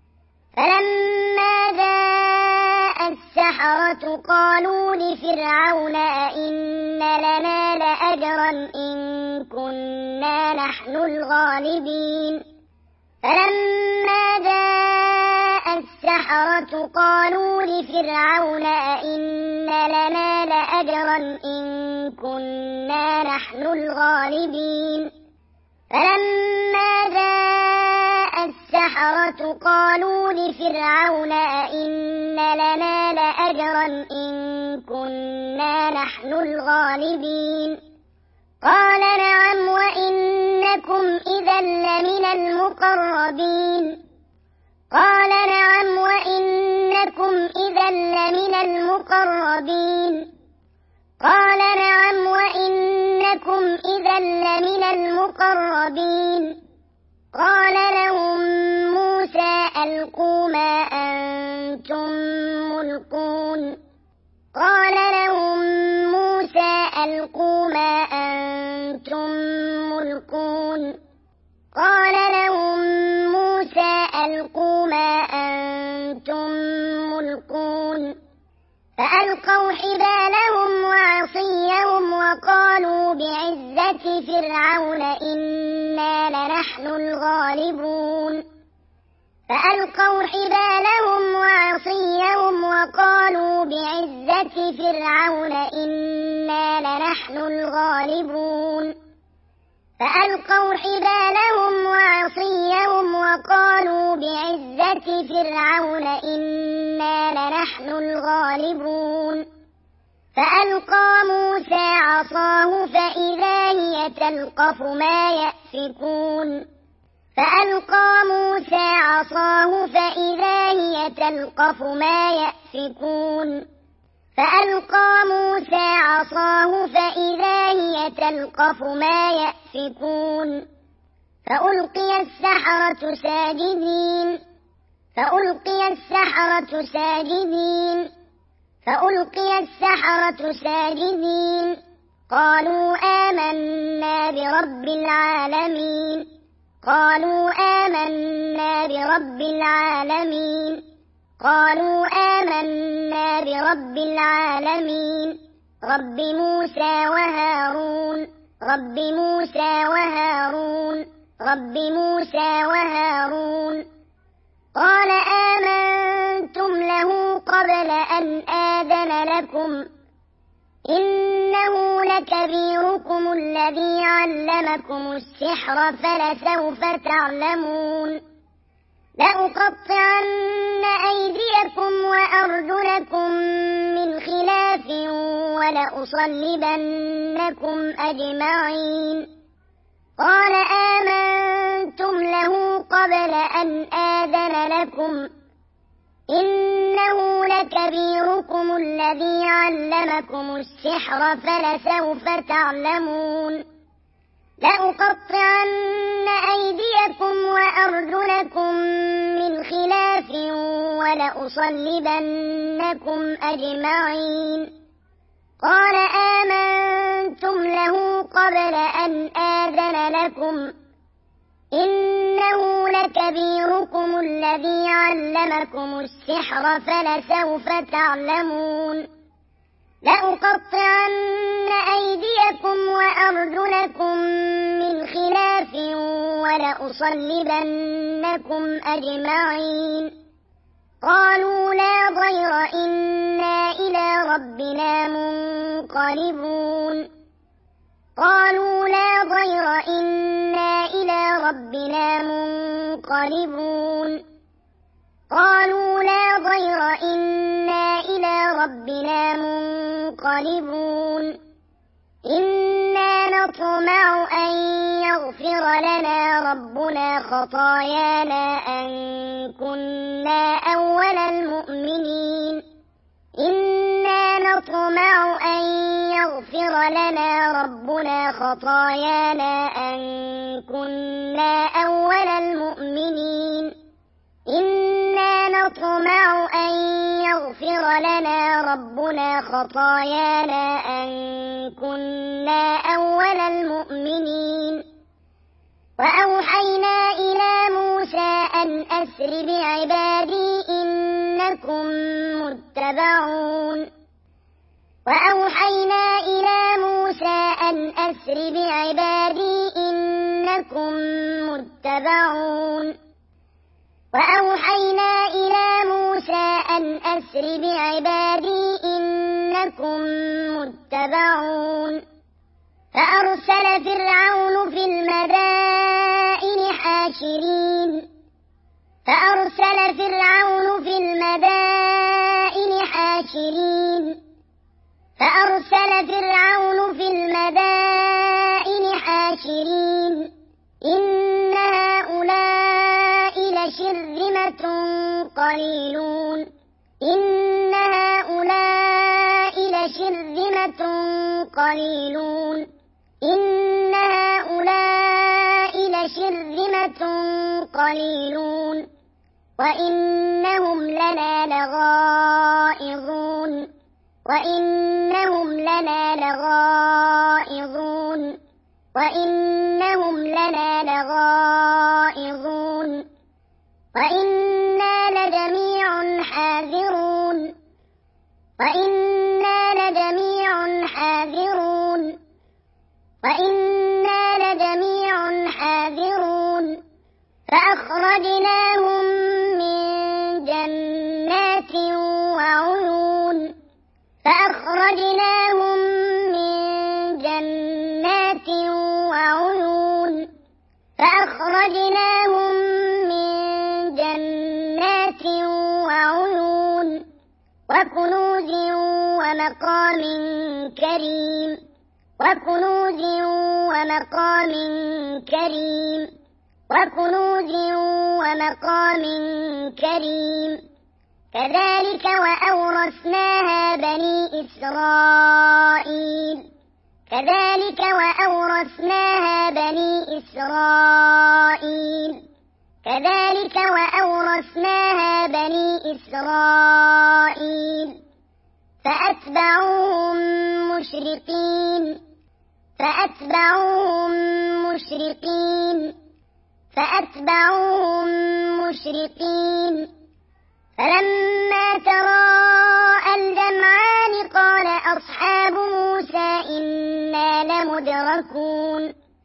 فلما جاء السحرة قالوا لفرعون أئن لنا لأجرا إن كنا نحن الغالبين فلما جاء السحرة قالوا لفرعون أئن لنا لأجرا إن كنا نحن الغالبين فلما جاء السحرة قالوا لفرعون أئن لنا لأجرا إن كنا نحن الغالبين قال نعم وإنكم إذا لمن المقربين قال نعم وإنكم إذا لمن المقربين قال نعم وإنكم المقربين قال لهم موسى ألقوا ما أنتم ملقون قال لهم موسى ألقوا ما أنتم ملقون قال لهم موسى ألقوا ما أنتم ملقون فألقوا حبالهم وعصيهم وقالوا بعزة فرعون إنا لنحن الغالبون فألقوا حبالهم وعصيهم وقالوا بعزة فرعون إنا لنحن الغالبون فألقوا حبالهم وعصيهم وقالوا بعزة فرعون إنا لنحن الغالبون فألقى موسى عصاه فإذا هي تلقف ما يأفكون فألقى موسى عصاه فإذا هي تلقف ما يأفكون فألقى موسى عصاه فإذا هي تلقف ما يأفكون فألقي السحرة ساجدين فألقي السحرة ساجدين فألقي السحرة ساجدين قالوا آمنا برب العالمين قالوا آمنا برب العالمين قالوا آمنا برب العالمين رب موسى وهارون رب موسى وهارون رب موسى وهارون قال آمنتم له قبل أن آذن لكم إنه لكبيركم الذي علمكم السحر فلسوف تعلمون لأقطعن أيديكم وأرجلكم من خلاف ولأصلبنكم أجمعين قال آمنتم له قبل أن آذن لكم إنه لكبيركم الذي علمكم السحر فلسوف تعلمون لأقطعن أيديكم وأرجلكم من خلاف ولأصلبنكم أجمعين قال آمنتم له قبل أن آذن لكم إنه لكبيركم الذي علمكم السحر فلسوف تعلمون لأقطعن أيديكم وأرجلكم من خلاف ولأصلبنكم أجمعين قالوا لا ضير إنا إلى ربنا منقلبون قالوا لا ضير إنا إلى ربنا منقلبون قالوا لا ضير إنا إلى ربنا منقلبون إنا نطمع أن يغفر لنا ربنا خطايانا أن كنا أول المؤمنين إنا نطمع أن يغفر لنا ربنا خطايانا أن كنا أول المؤمنين إنا نطمع أن يغفر لنا ربنا خطايانا أن كنا أول المؤمنين وأوحينا إلى موسى أن أسر بعبادي إنكم متبعون وأوحينا إلى موسى أن أسر بعبادي إنكم متبعون وأوحينا إلى موسى أن أسر بعبادي إنكم متبعون فأرسل فرعون في المدائن حاشرين فأرسل فرعون في المدائن حاشرين فأرسل فرعون في المدائن حاشرين إن هؤلاء لشرذمة قليلون إن هؤلاء لشرذمة قليلون إن هؤلاء شرذمة قليلون وإنهم لنا لغائظون وإنهم لنا لغائظون وإنهم لنا لغائظون وإنا لجميع حاذرون وإنا لجميع حاذرون وإنا لجميع حاذرون فأخرجناهم من جنات وعيون فأخرجناهم من جنات وعيون فأخرجناهم من جنات وعيون وكنوز ومقام كريم وكنوز ومقام كريم وكنوز ومقام كريم كذلك وأورثناها بني إسرائيل كذلك وأورثناها بني إسرائيل كذلك وأورثناها بني إسرائيل فأتبعوهم مشرقين فأتبعوهم مشرقين فأتبعوهم مشرقين فلما تراءى الجمعان قال أصحاب موسى إنا لمدركون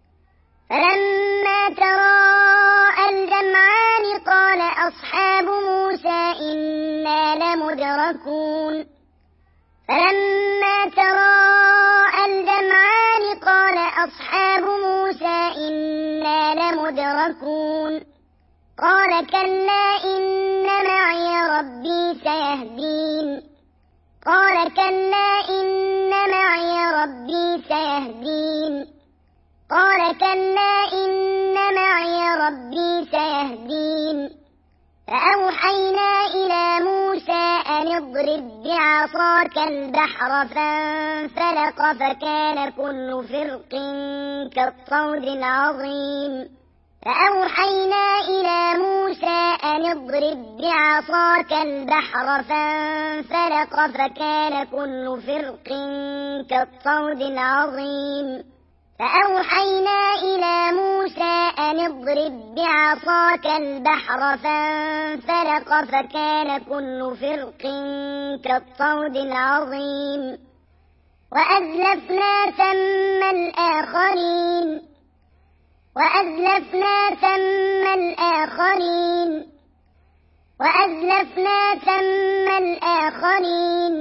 فلما تراءى الجمعان قال أصحاب موسى إنا لمدركون فلما تراءى الجمعان قال أصحاب موسى إنا لمدركون قال كلا إن معي ربي سيهدين قال كلا إن معي ربي سيهدين قال كلا إن معي ربي سيهدين فأوحينا إلى موسى أن اضرب بعصاك البحر فانفلق فكان كل فرق كالطود العظيم فأوحينا إلى موسى أن اضرب بعصاك البحر فانفلق فكان كل فرق كالطود العظيم فأوحينا إلى موسى أن اضرب بعصاك البحر فانفلق فكان كل فرق كالطود العظيم وأزلفنا ثم الآخرين وأزلفنا ثم الآخرين وأزلفنا ثم الآخرين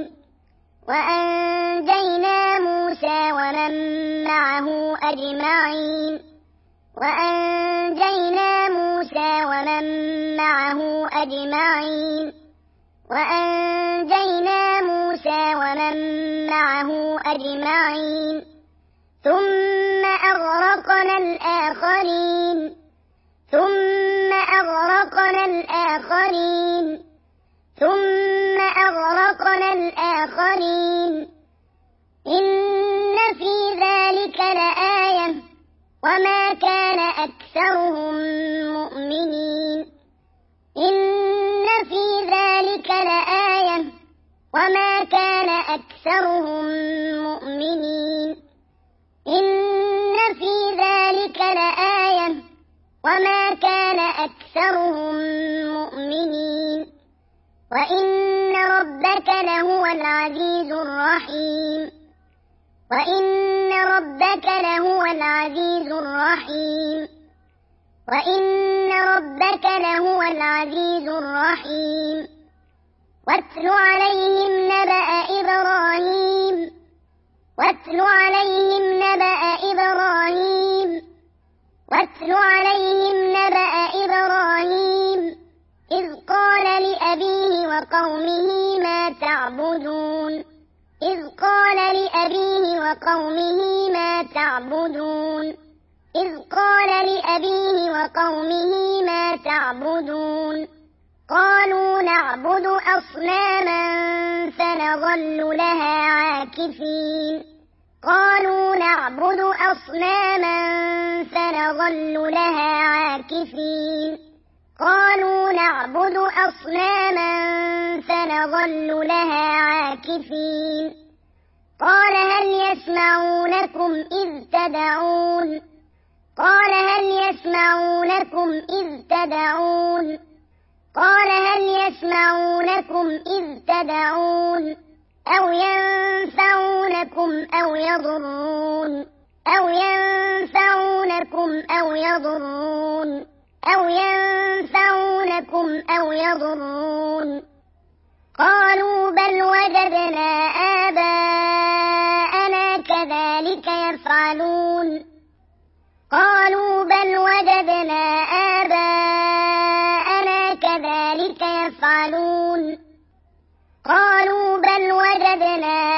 وأنجينا موسى ومن معه أجمعين وأنجينا موسى ومن معه أجمعين وأنجينا موسى ومن معه أجمعين ثم أغرقنا الآخرين ثم أغرقنا الآخرين ثم أغرقنا الآخرين إن في ذلك لآية وما كان أكثرهم مؤمنين إن في ذلك لآية وما كان أكثرهم مؤمنين إن في ذلك لآية وما كان أكثرهم مؤمنين وإن ربك لهو العزيز الرحيم وإن ربك لهو العزيز الرحيم وإن ربك لهو العزيز الرحيم واتل عليهم نبأ إبراهيم واتل عليهم نبأ إبراهيم واتل عليهم نبأ إبراهيم إذ قال لأبيه وقومه ما تعبدون إذ قال لأبيه وقومه ما تعبدون إذ قال لأبيه وقومه ما تعبدون قالوا نعبد أصناما فنظل لها عاكفين قالوا نعبد أصناما فنظل لها عاكفين قالوا نعبد أصناما فنظل لها عاكفين قال هل يسمعونكم إذ تدعون قال هل يسمعونكم إذ تدعون قال هل يسمعونكم إذ تدعون أو ينفعونكم أو يضرون أو ينفعونكم أو يضرون أو ينفعونكم أو يضرون قالوا بل وجدنا آباءنا كذلك يفعلون قالوا بل وجدنا آباءنا كذلك يفعلون قالوا بل وجدنا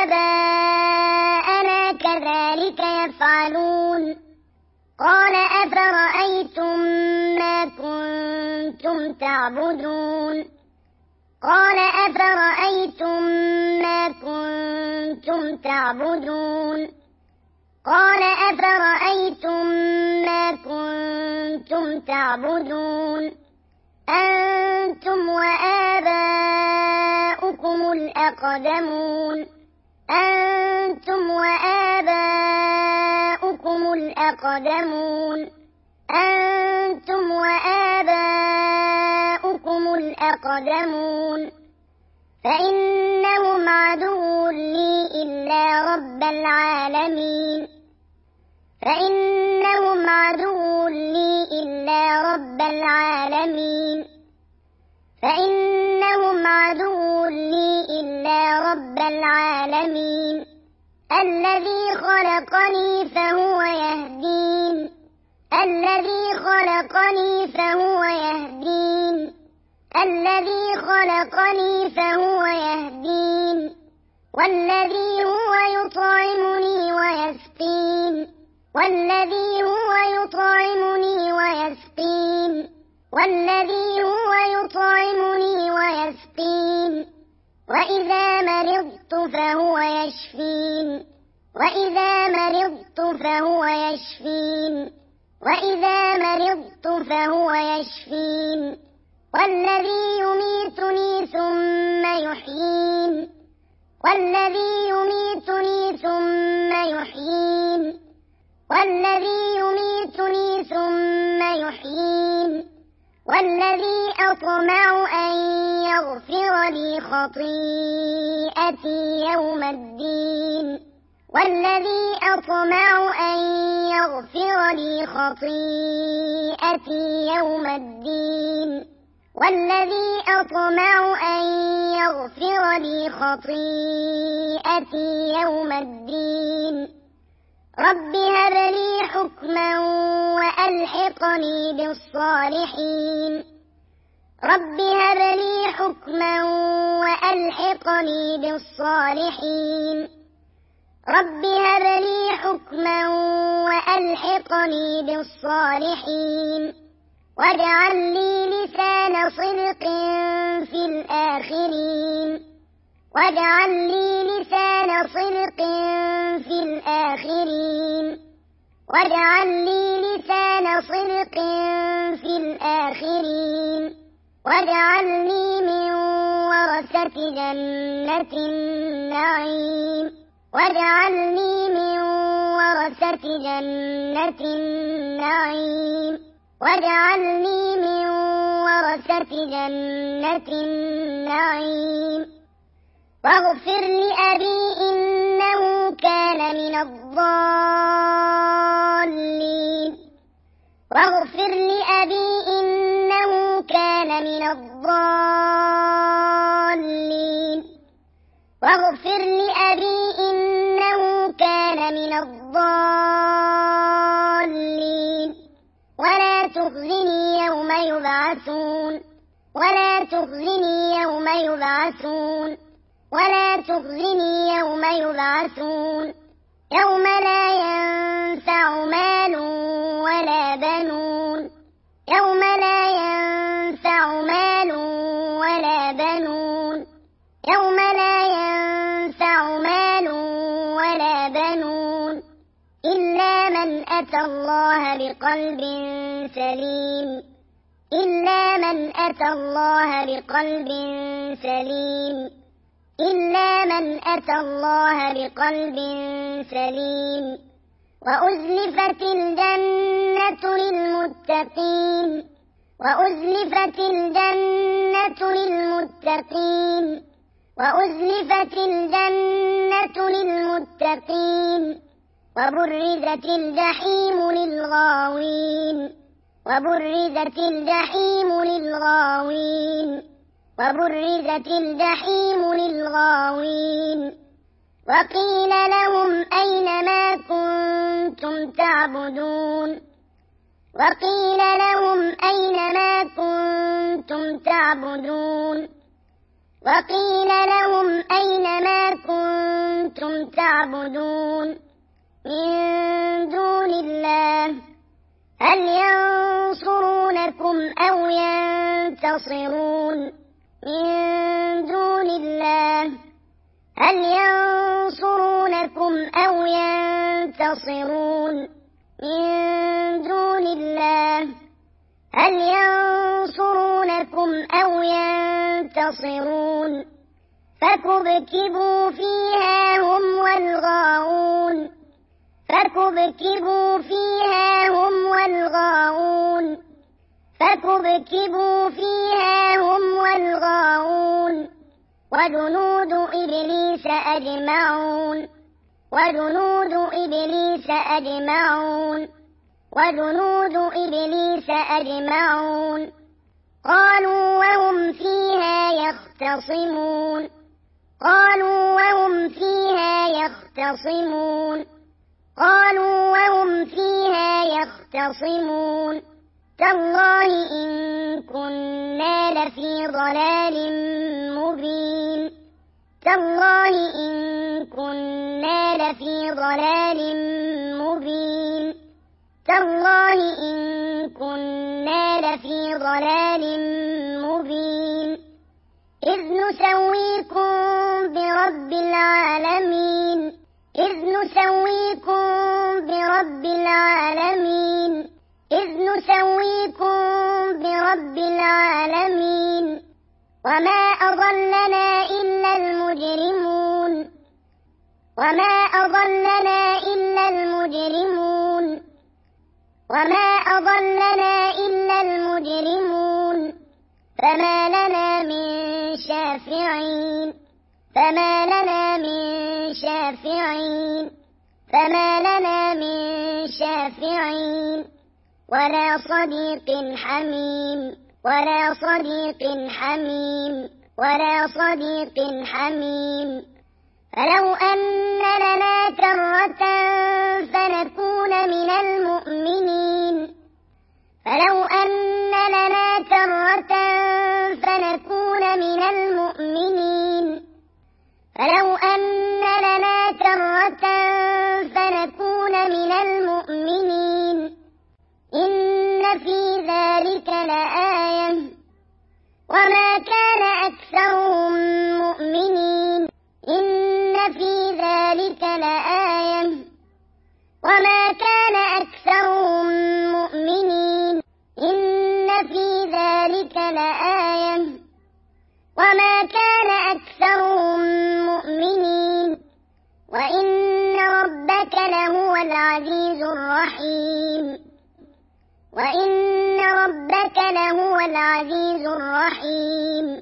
آباءنا كذلك يفعلون قال أفرأيتم ما كنتم تعبدون قال أفرأيتم ما كنتم تعبدون قال أفرأيتم ما كنتم تعبدون أنتم وآباؤكم الأقدمون أنتم وآباؤكم الأقدمون أنتم وآباؤكم الأقدمون فإنهم عدو لي إلا رب العالمين فإنهم عدو لي إلا رب العالمين فإنهم عدو لي إلا رب العالمين الذي خلقني فهو يهدين الذي خلقني فهو يهدين الذي خلقني فهو يهدين والذي هو يطعمني ويسقين والذي هو يطعمني ويسقين والذي هو يطعمني ويسقين وإذا مرضت فهو يشفين وإذا مرضت فهو يشفين وإذا مرضت فهو يشفين والذي يميتني ثم يحيين والذي يميتني ثم يحيين والذي يميتني ثم يحيين والذي أطمع أن يغفر لي خطيئتي يوم الدين والذي أطمع أن يغفر لي خطيئتي يوم الدين والذي أطمع أن يغفر لي خطيئتي يوم الدين رب هب لي حكما وألحقني بالصالحين رب هب لي حكما وألحقني بالصالحين رب هب لي حكما وألحقني بالصالحين واجعل لي لسان صدق في الآخرين واجعل لي لسان صدق في الآخرين واجعل لي لسان صدق في الآخرين واجعلني من ورثة جنة النعيم واجعلني من ورثة جنة النعيم واجعلني من ورثة جنة النعيم واغفر لأبي إنه كان من الضالين واغفر لأبي إنه كان من الضالين واغفر لأبي إنه كان من الضالين ولا تخزني يوم يبعثون ولا تخزني يوم يبعثون ولا تخزني يوم يبعثون يوم لا ينفع مال ولا بنون يوم لا ينفع مال ولا بنون يوم لا ينفع مال ولا بنون من أتى الله بقلب سليم إلا من أتى الله بقلب سليم إلا من أتى الله بقلب سليم وأزلفت الجنة للمتقين وأزلفت الجنة للمتقين وأزلفت الجنة للمتقين وبرزت الجحيم للغاوين وبرزت الجحيم للغاوين وبرزت الجحيم للغاوين وقيل لهم أين ما كنتم تعبدون وقيل لهم أين ما كنتم تعبدون وقيل لهم أين ما كنتم تعبدون من دون الله هل ينصرونكم أو ينتصرون من دون الله هل ينصرونكم أو ينتصرون من دون الله هل ينصرونكم أو ينتصرون فكبكبوا فيها هم والغاوون فكبكبوا فيها هم والغاوون فكبكبوا فيها هم والغاوون وجنود إبليس أجمعون وجنود إبليس أجمعون وجنود إبليس أجمعون قالوا وهم فيها يختصمون قالوا وهم فيها يختصمون قالوا وهم فيها يختصمون تالله إن كنا لفي ضلال مبين تالله إن كنا لفي ضلال مبين تالله إن كنا لفي ضلال مبين إذ نسويكم برب العالمين إذ نسويكم برب العالمين إذ نسويكم برب العالمين وما أضلنا إلا المجرمون وما أضلنا إلا المجرمون وما أضلنا إلا المجرمون فما لنا من شافعين فما لنا من شافعين فما لنا من شافعين ولا صديق حميم ولا صديق حميم ولا صديق حميم فلو أن لنا كرة فنكون من المؤمنين فلو أن لنا كرة فنكون من المؤمنين فلو أن لنا كرة فنكون من المؤمنين إن في ذلك لآية وما كان أكثرهم مؤمنين إن في ذلك لآية وما كان أكثرهم مؤمنين إن في ذلك لآية وما كان أكثرهم مؤمنين وإن ربك لهو العزيز الرحيم وإن ربك لهو العزيز الرحيم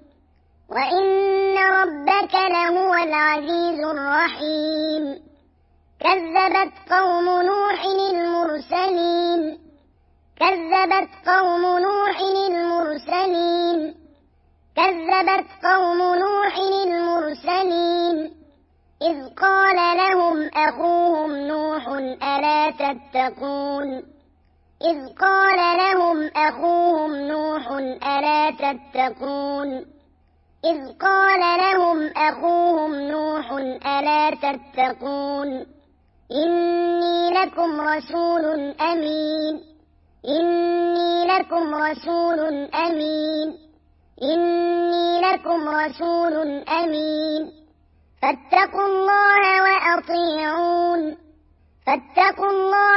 وإن ربك لهو العزيز الرحيم كذبت قوم نوح المرسلين كذبت قوم نوح المرسلين كذبت قوم نوح المرسلين إذ قال لهم أخوهم نوح ألا تتقون إذ قال لهم أخوهم نوح ألا تتقون إذ قال لهم أخوهم نوح ألا تتقون إني لكم رسول أمين إني لكم رسول أمين إني لكم رسول أمين فاتقوا الله وأطيعون فاتقوا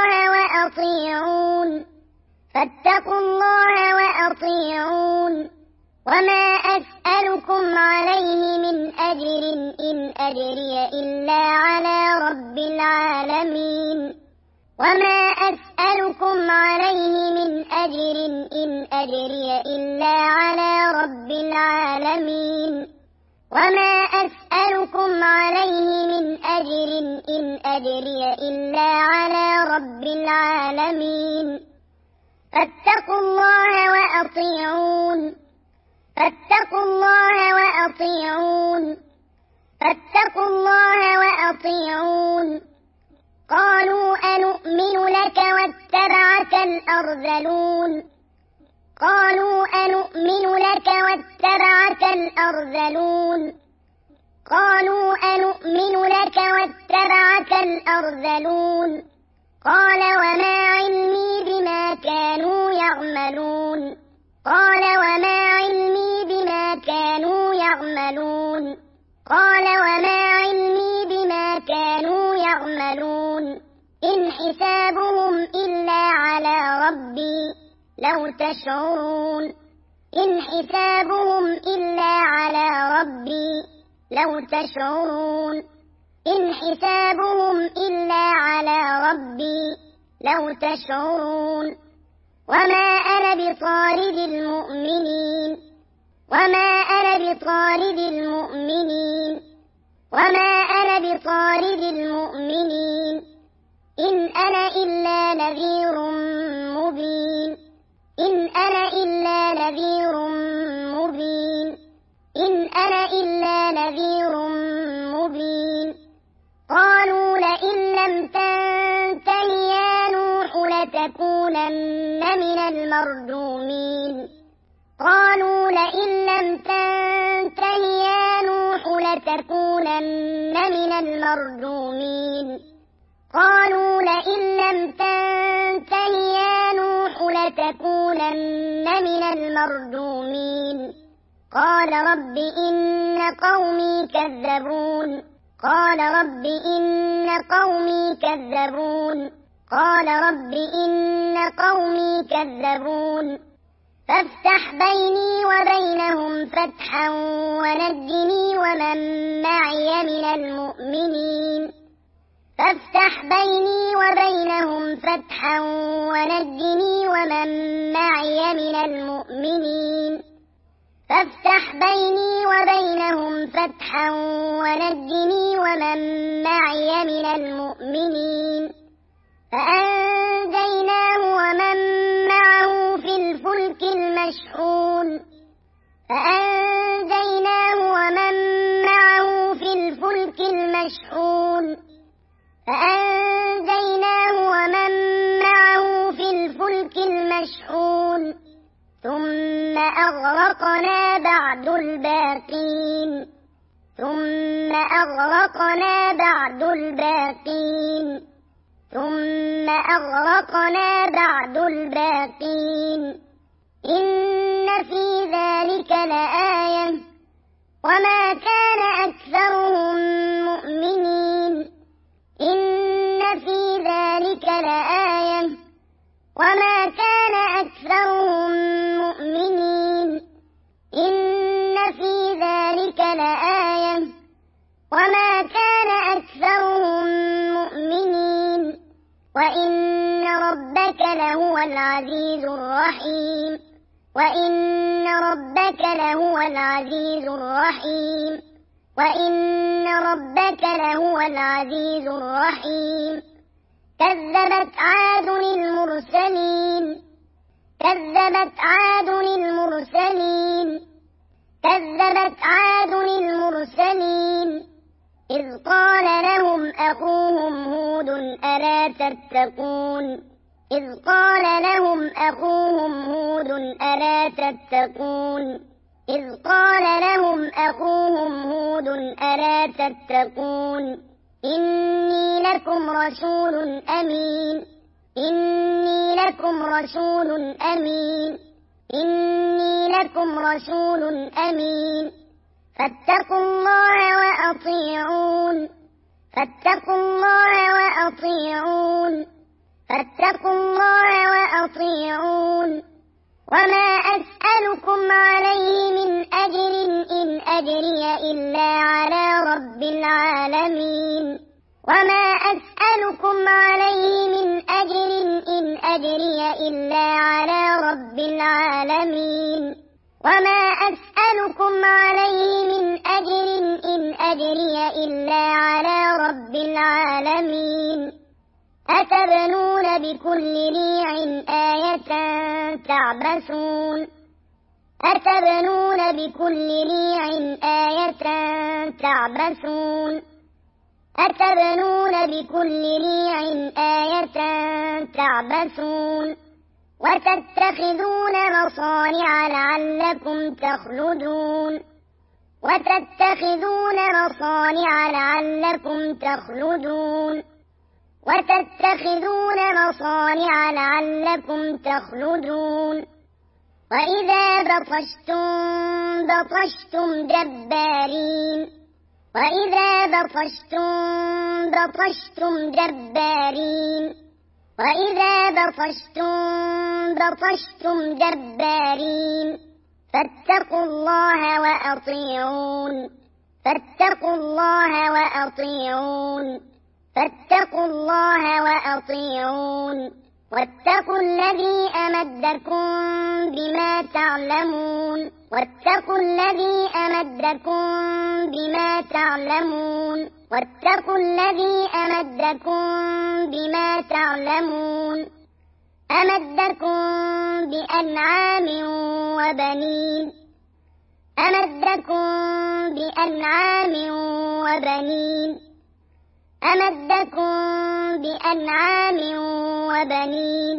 الله وأطيعون وما أسألكم عليه من أجر إن أجري إلا على رب العالمين وما أسألكم عليه من أجر إن أجري إلا على رب العالمين وما أسألكم عليه من أجر إن أجري إلا على رب العالمين فاتقوا الله وأطيعون قالوا أنؤمن لك واتبعك الأرذلون قال وما علمي بما كانوا يعملون إن حسابهم إلا على ربي لو تشعرون إن حسابهم إلا على ربي لو تشعرون وما أنا بطارد المؤمنين إن أنا إلا نذير مبين قالوا لئن لم تنته يا نوح لتكونن من المرجومين قال رب إن قومي كذبون فافتح بيني وبينهم فتحا ونجني ومن معي من المؤمنين فأنجيناه ومن معه في الفلك المشحون ثم أغرقنا بعد الباقين إن في ذلك لآية وما كان أكثرهم مؤمنين وإن ربك لهو العزيز الرحيم كذبت عاد المرسلين إذ قال لهم أخوهم هود ألا تتقون إني لكم رسول أمين فاتقوا الله فاتقوا الله وأطيعون وما أسألكم عليه من أجر إن أجري إلا على رب العالمين وما أسألكم عليه من أجر إن أجري إلا على رب العالمين وما أسألكم عليه من أجر إن أجري إلا على رب العالمين أتبنون بكل ريع آية تعبثون أتبنون بكل ريع آية تعبثون أتبنون بكل ريع آية تعبثون وتتخذون مصانع لعلكم تخلدون وتتخذون مصانع لعلكم تخلدون وتتخذون مصانع لعلكم تخلدون وإذا بطشتم جبارين وإذا بطشتم جبارين وإذا بطشتم جبارين فاتقوا الله وأطيعون فاتقوا الله وأطيعون فاتقوا الله وأطيعون واتقوا الذي أمدكم بما تعلمون واتقوا الذي أمدكم بما تعلمون واتقوا الذي أمدكم بما تعلمون أمدكم بأنعام وبنين أمدكم بأنعام وبنين أمدكم بأنعام وبنين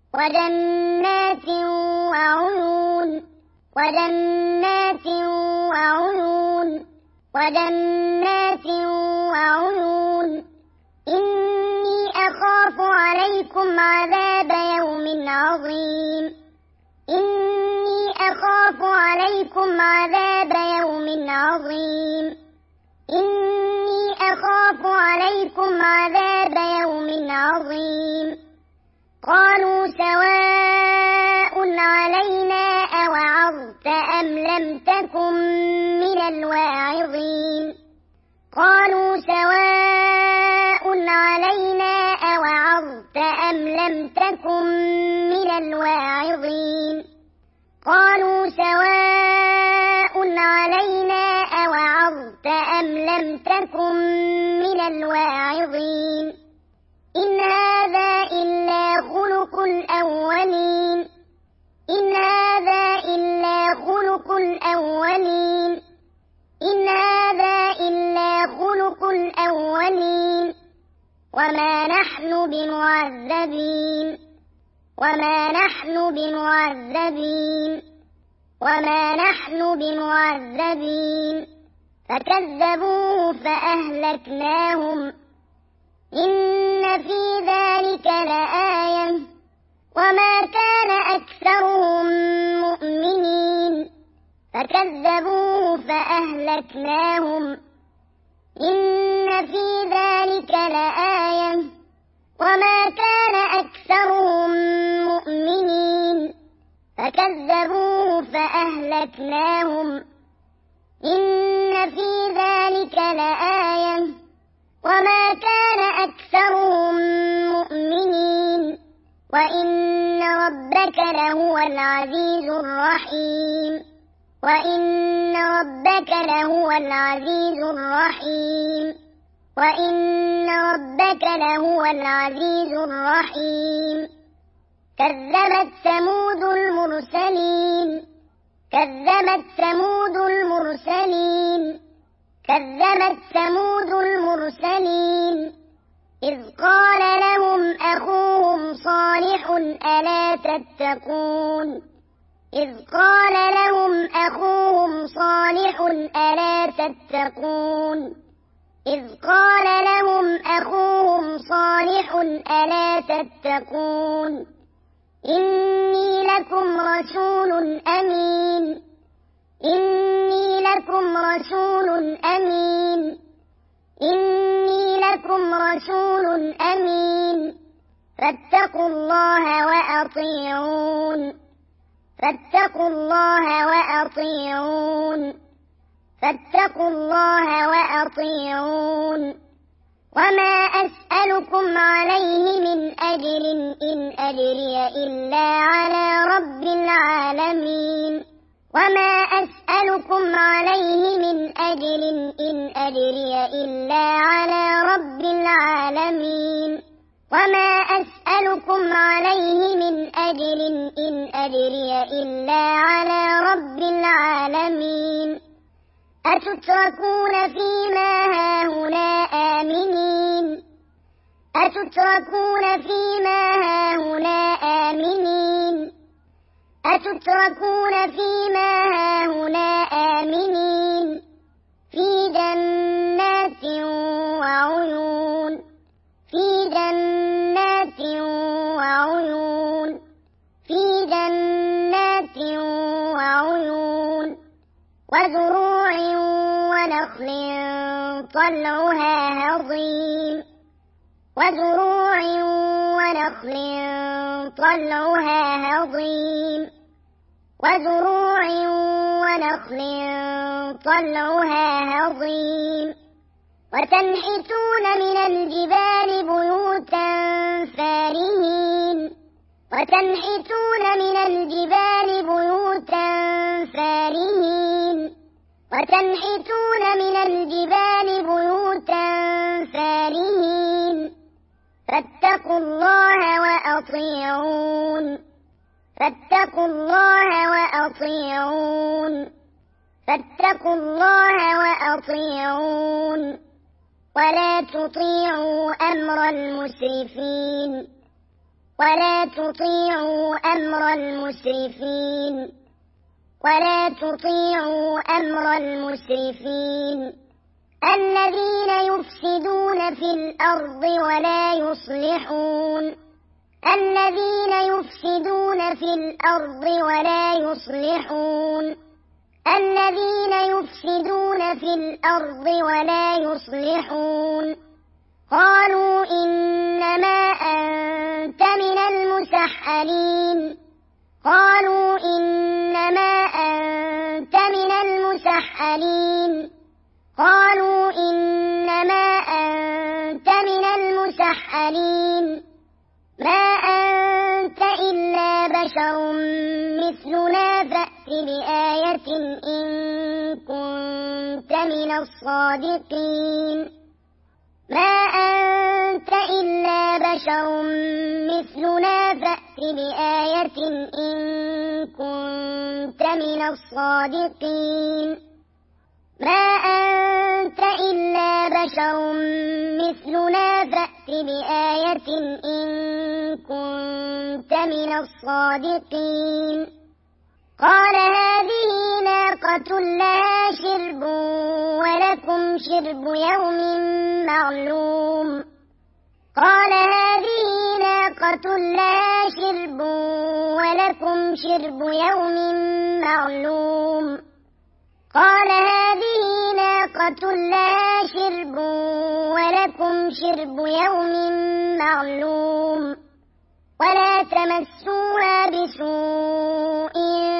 وجنات وعيون وجنات وعيون وجنات وعيون إني أخاف عليكم عذاب يوم عظيم إني أخاف عليكم عذاب يوم عظيم إني أخاف عليكم عذاب يوم عظيم قالوا سواء علينا أوعظت أم لم تكن من الواعظين قالوا سواء علينا أوعظت أم لم تكن من الواعظين قالوا سواء علينا أوعظت أم لم تكن من الواعظين إن هذا إلا خلق الأولين إن هذا إلا خلق الأولين إن هذا إلا خلق الأولين وما نحن بمعذبين وما نحن بمعذبين وما نحن بمعذبين فكذبوه فأهلكناهم إن في ذلك لآية وما كان أكثرهم مؤمنين فكذبوه فأهلكناهم إن في ذلك لآية وما كان أكثرهم مؤمنين فكذبوه فأهلكناهم إن في ذلك لآية وما كان أكثرهم مؤمنين وإن ربك لهو العزيز الرحيم وإن ربك لهو العزيز الرحيم وإن ربك لهو العزيز الرحيم كذبت ثمود المرسلين كذبت ثمود المرسلين كذبت ثمود المرسلين إذ قال لهم أخوهم صالح ألا تتقون إذ قال لهم أخوهم صالح ألا تتقون إذ قال لهم أخوهم صالح ألا تتقون إني لكم رسول أمين إني لكم رسول أمين إني لكم رسول أمين فاتقوا الله وأطيعون فاتقوا الله وأطيعون فاتقوا الله وأطيعون وما أسألكم عليه من أجر إن أجري إلا على رب العالمين وما أسألكم عليه من أجر إن أجري إلا على رب العالمين وما أسألكم عليه من أجر إن أجري إلا على رب العالمين أتتركون فيما هاهنا آمنين أتتركون فيما هاهنا آمنين أتتركون فيما هاهنا آمنين في جنات وعيون في جنات وعيون في جنات وعيون وزروع ونخل طلعها هضيم وزروع ونخل طلعها هضيم وزروع ونخل طلعها هضيم وتنحتون من الجبال بيوتا فارهين وتنحتون من الجبال بيوتا فارهين وتنحتون من الجبال بيوتا فارهين فاتقوا الله وأطيعون فاتقوا الله وأطيعون فاتقوا الله وأطيعون ولا تطيعوا أمر المسرفين ولا تطيعوا أمر المسرفين ولا تطيعوا أمر المسرفين الذين يفسدون في الأرض ولا يصلحون الذين يفسدون في الأرض ولا يصلحون الذين يفسدون في الأرض ولا يصلحون قالوا إنما أنت من المسحرين قالوا إنما أنت من المسحرين قالوا إنما أنت من المسحرين ما أنت إلا بشر مثلنا فأت بآية إن كنت من الصادقين ما أنت إلا بشر مثلنا فأت بآية إن كنت من الصادقين ما أنت إلا بشر مثلنا فأت بآية إن كنت من الصادقين قال هذه ناقة لها شرب ولكم شرب يوم معلوم قال هذه ناقة لها شرب ولكم شرب يوم معلوم قال هذه ناقة لها شرب ولكم شرب يوم معلوم ولا تمسوها بسوء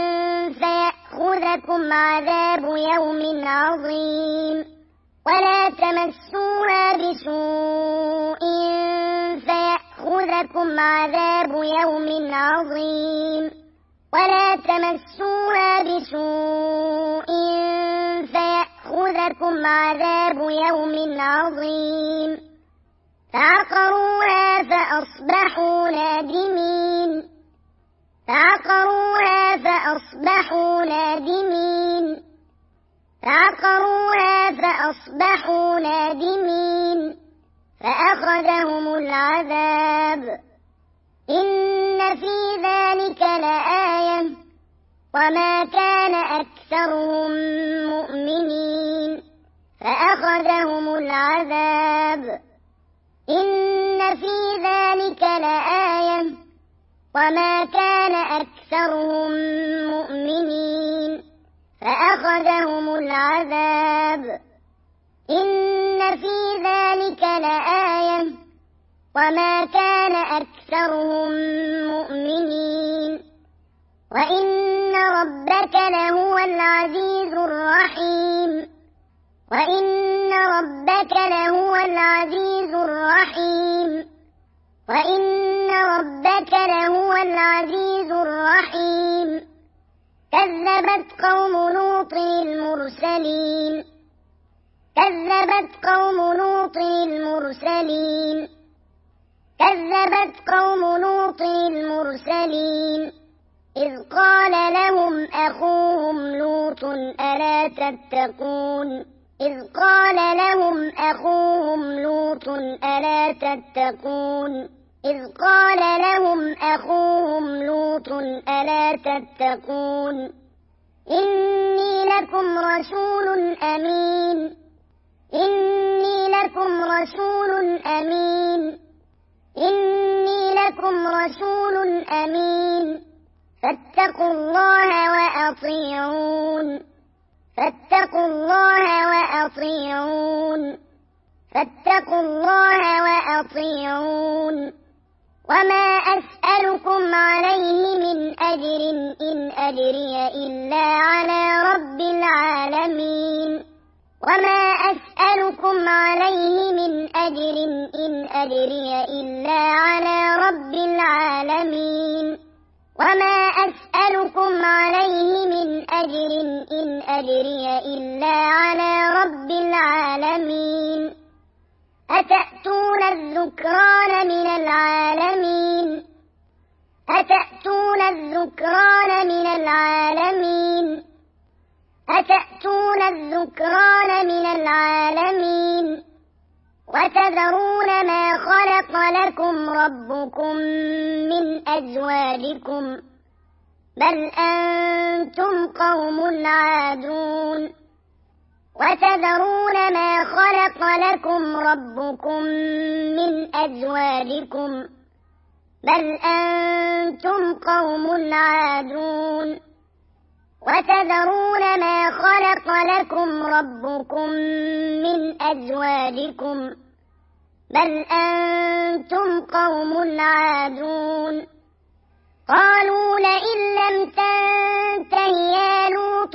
فيأخذكم عذاب يوم عظيم ولا تمسوها بسوء فيأخذكم عذاب يوم عظيم ولا تمسوها بسوء فيأخذكم عذاب يوم عظيم فعقروها فأصبحوا نادمين فعقروها فأصبحوا نادمين فعقروها فأصبحوا نادمين فأخذهم العذاب إن في ذلك لآية وما كان أكثرهم مؤمنين فأخذهم العذاب إن في ذلك لآية وما كان أكثرهم مؤمنين فأخذهم العذاب إن في ذلك لآية وما كان أكثرهم مؤمنين وإن ربك لهو العزيز الرحيم وإن ربك لهو العزيز الرحيم وإن ربك لهو العزيز الرحيم كذبت قوم لوط المرسلين كذبت قوم لوط المرسلين كذبت قوم لوط المرسلين إذ قال لهم أخوهم لوط ألا تتقون إذ قال لهم أخوهم لوط ألا تتقون إذ قال لهم أخوهم لوط ألا تتقون إني لكم رسول أمين إني لكم رسول أمين إني لكم رسول أمين فاتقوا الله وأطيعون فاتقوا الله وأطيعون فاتقوا الله وأطيعون وما أسألكم عليه من أجر إن أجري إلا على رب العالمين وما أسألكم عليه من أجر إن أجري إلا على رب العالمين وما أسألكم عليه من أجر إن أجري إلا على رب العالمين أتأتون الذكران من العالمين أتأتون الذكران من العالمين أتأتون الذكران من العالمين وتذرون ما خلق لكم ربكم من أزواجكم بل أنتم قوم عادون وتذرون ما خلق لكم ربكم من أزواجكم بل أنتم قوم عادون وتذرون ما خلق لكم ربكم من أزواجكم بل أنتم قوم عادون قالوا لئن لم تنته يا لوط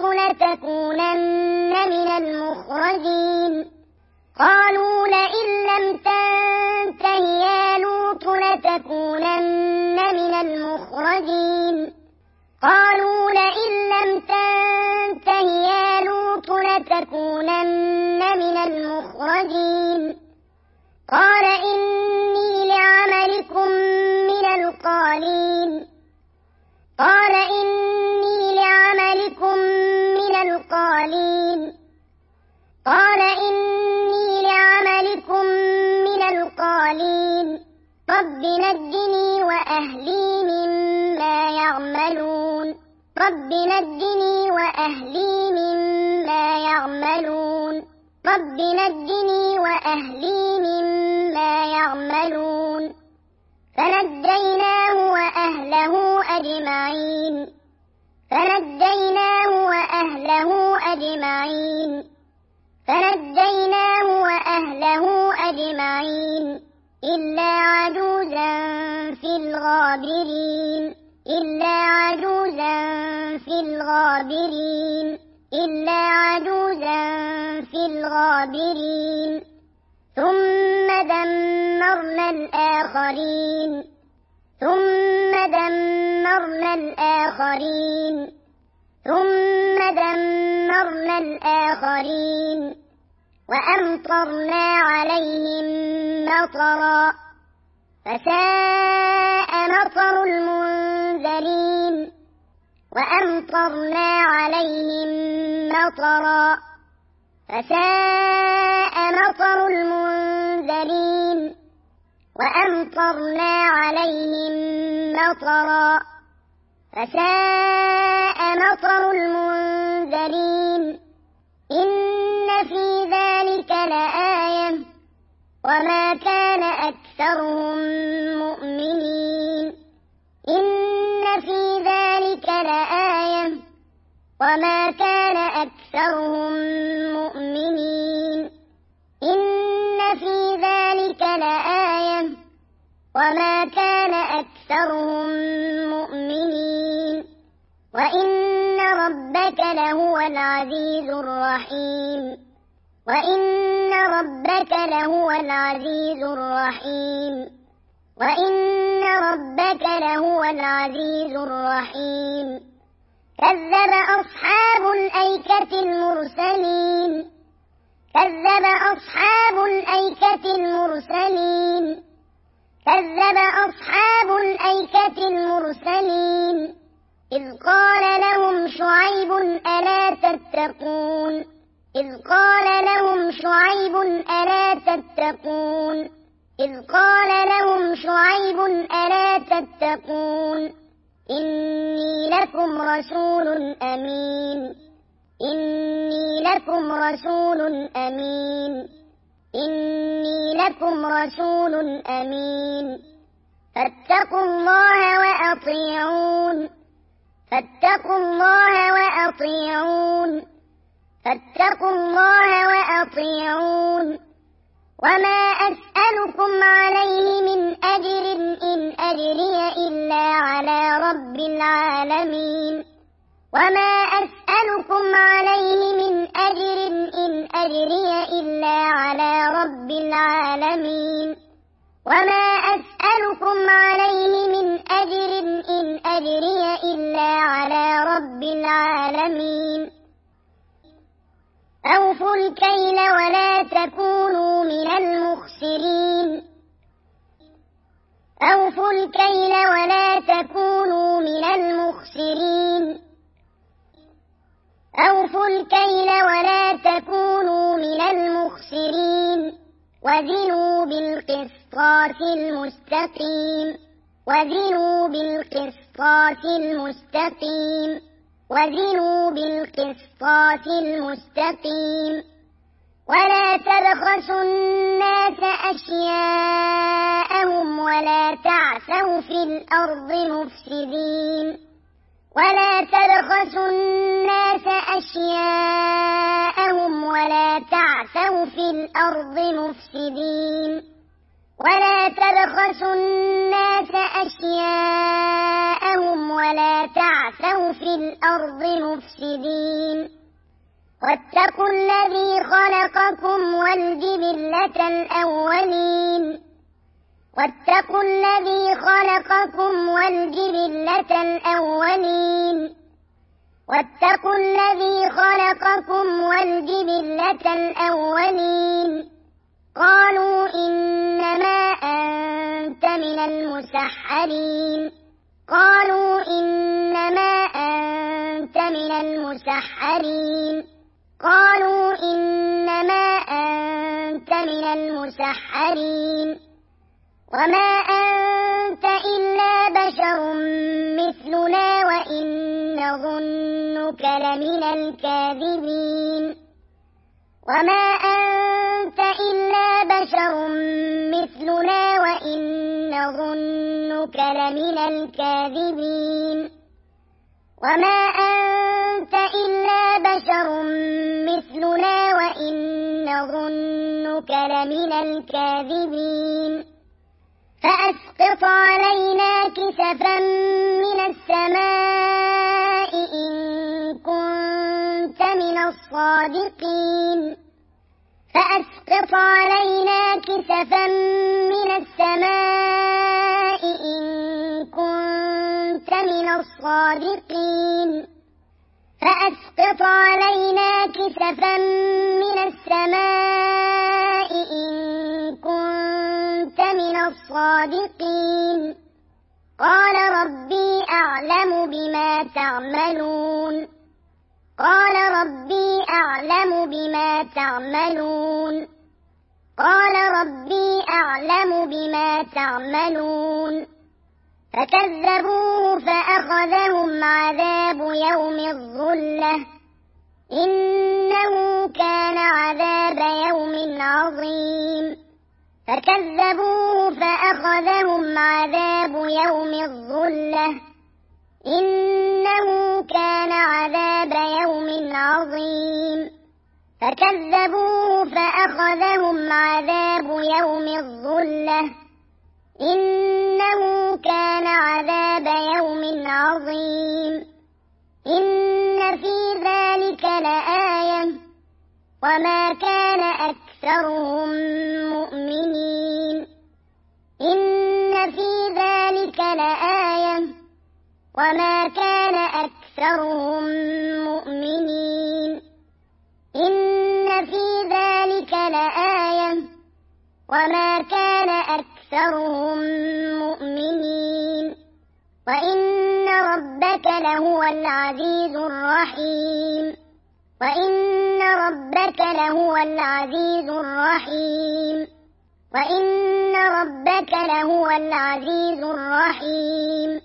لتكونن من المخرجين قالوا لئن لم تنته يا لوط لتكونن من المخرجين قالوا لئن لم تنته يا لوط لتكونن من المخرجين قال إني لعملكم من القالين قال إني لعملكم من القالين قال إني لعملكم من القالين رب نجني وأهلي مما يعملون رب نجني وأهلي مما يعملون رب نجني وأهلي مما يعملون فنجيناه وأهله أجمعين فنجيناه وأهله أجمعين فنجيناه وأهله أجمعين إلا عجوزا في الغابرين إلا عجوزا في الغابرين إلا عجوزا في الغابرين ثم دمرنا الآخرين ثم دمرنا الآخرين ثم دمرنا الآخرين وأمطرنا عليهم مطرا فساء مطر المنذرين وأمطرنا عليهم مطرا فساء مطر المنذرين وأمطرنا عليهم مطرا فساء مطر المنذرين إن في ذلك لآية وما كان أكثرهم مؤمنين إن في ذلك لآية وما كان أكثرهم مؤمنين وما كان أكثرهم مؤمنين وإن ربك لهو العزيز الرحيم وإن ربك لهو العزيز الرحيم وإن ربك لهو العزيز الرحيم كذب أصحاب الأيكة المرسلين كذب أصحاب الأيكة المرسلين كذب أصحاب الأيكة المرسلين إذ قال لهم شعيب ألا تتقون إذ قال لهم شعيب ألا تتقون إذ قال لهم شعيب ألا تتقون إني لكم رسول أمين إني لكم رسول أمين إني لكم رسول أمين فاتقوا الله وأطيعون فاتقوا الله وأطيعون فاتقوا الله وأطيعون وما أسألكم عليه من أجر إن أجري إلا على رب العالمين وما أسألكم عليه من أجر إن أجري إلا على رب العالمين وما أسألكم عليه من أجر إن أجري إلا على رب العالمين أوفوا الكيل ولا تكونوا من المخسرين أوفوا الكيل ولا تكونوا من المخسرين أوفوا الكيل ولا تكونوا من المخسرين وزنوا بالقسطاس المستقيم وزنوا بالقسطاس المستقيم وزنوا بالقسطاس المستقيم ولا تبخسوا الناس أشياءهم ولا تعثوا في الأرض مفسدين ولا تبخسوا الناس أشياءهم ولا تعثوا في الأرض مفسدين ولا تبخسوا الناس أشياءهم ولا تعثوا في الأرض مفسدين واتقوا الذي خلقكم والجبلة الأولين واتقوا الذي خلقكم والجبلة الأولين واتقوا الذي خلقكم والجبلة الأولين قالوا إنما أنت من المسحرين قالوا إنما أنت من المسحرين قالوا إنما أنت من المسحرين وما أنت إلا بشر مثلنا وإن نظنك لمن الكاذبين وما أنت إلا بشر مثلنا وإن نظنك لمن الكاذبين وما أنت إلا بشر مثلنا وإن نظنك لمن الكاذبين فأسقط علينا كسفا من السماء إن كنت من الصادقين فأسقط علينا كسفا من السماء إن كنت من الصادقين فأسقط علينا كسفا من السماء إن كنت من الصادقين قال ربي أعلم بما تعملون قال ربي أعلم بما تعملون قال ربي أعلم بما تعملون فكذبوه فأخذهم عذاب يوم الظلة إنه كان عذاب يوم عظيم فكذبوه فأخذهم عذاب يوم الظلة إنه كان عذاب يوم عظيم فكذبوه فأخذهم عذاب يوم الظلة إنه كان عذاب يوم عظيم إن في ذلك لآية وما كان أكثرهم مؤمنين إن في ذلك لآية وما كان أكثرهم مؤمنين إن في ذلك لآية وما كان أكثرهم مؤمنين وإن ربك لهو العزيز الرحيم وإن ربك لهو العزيز الرحيم وإن ربك لهو العزيز الرحيم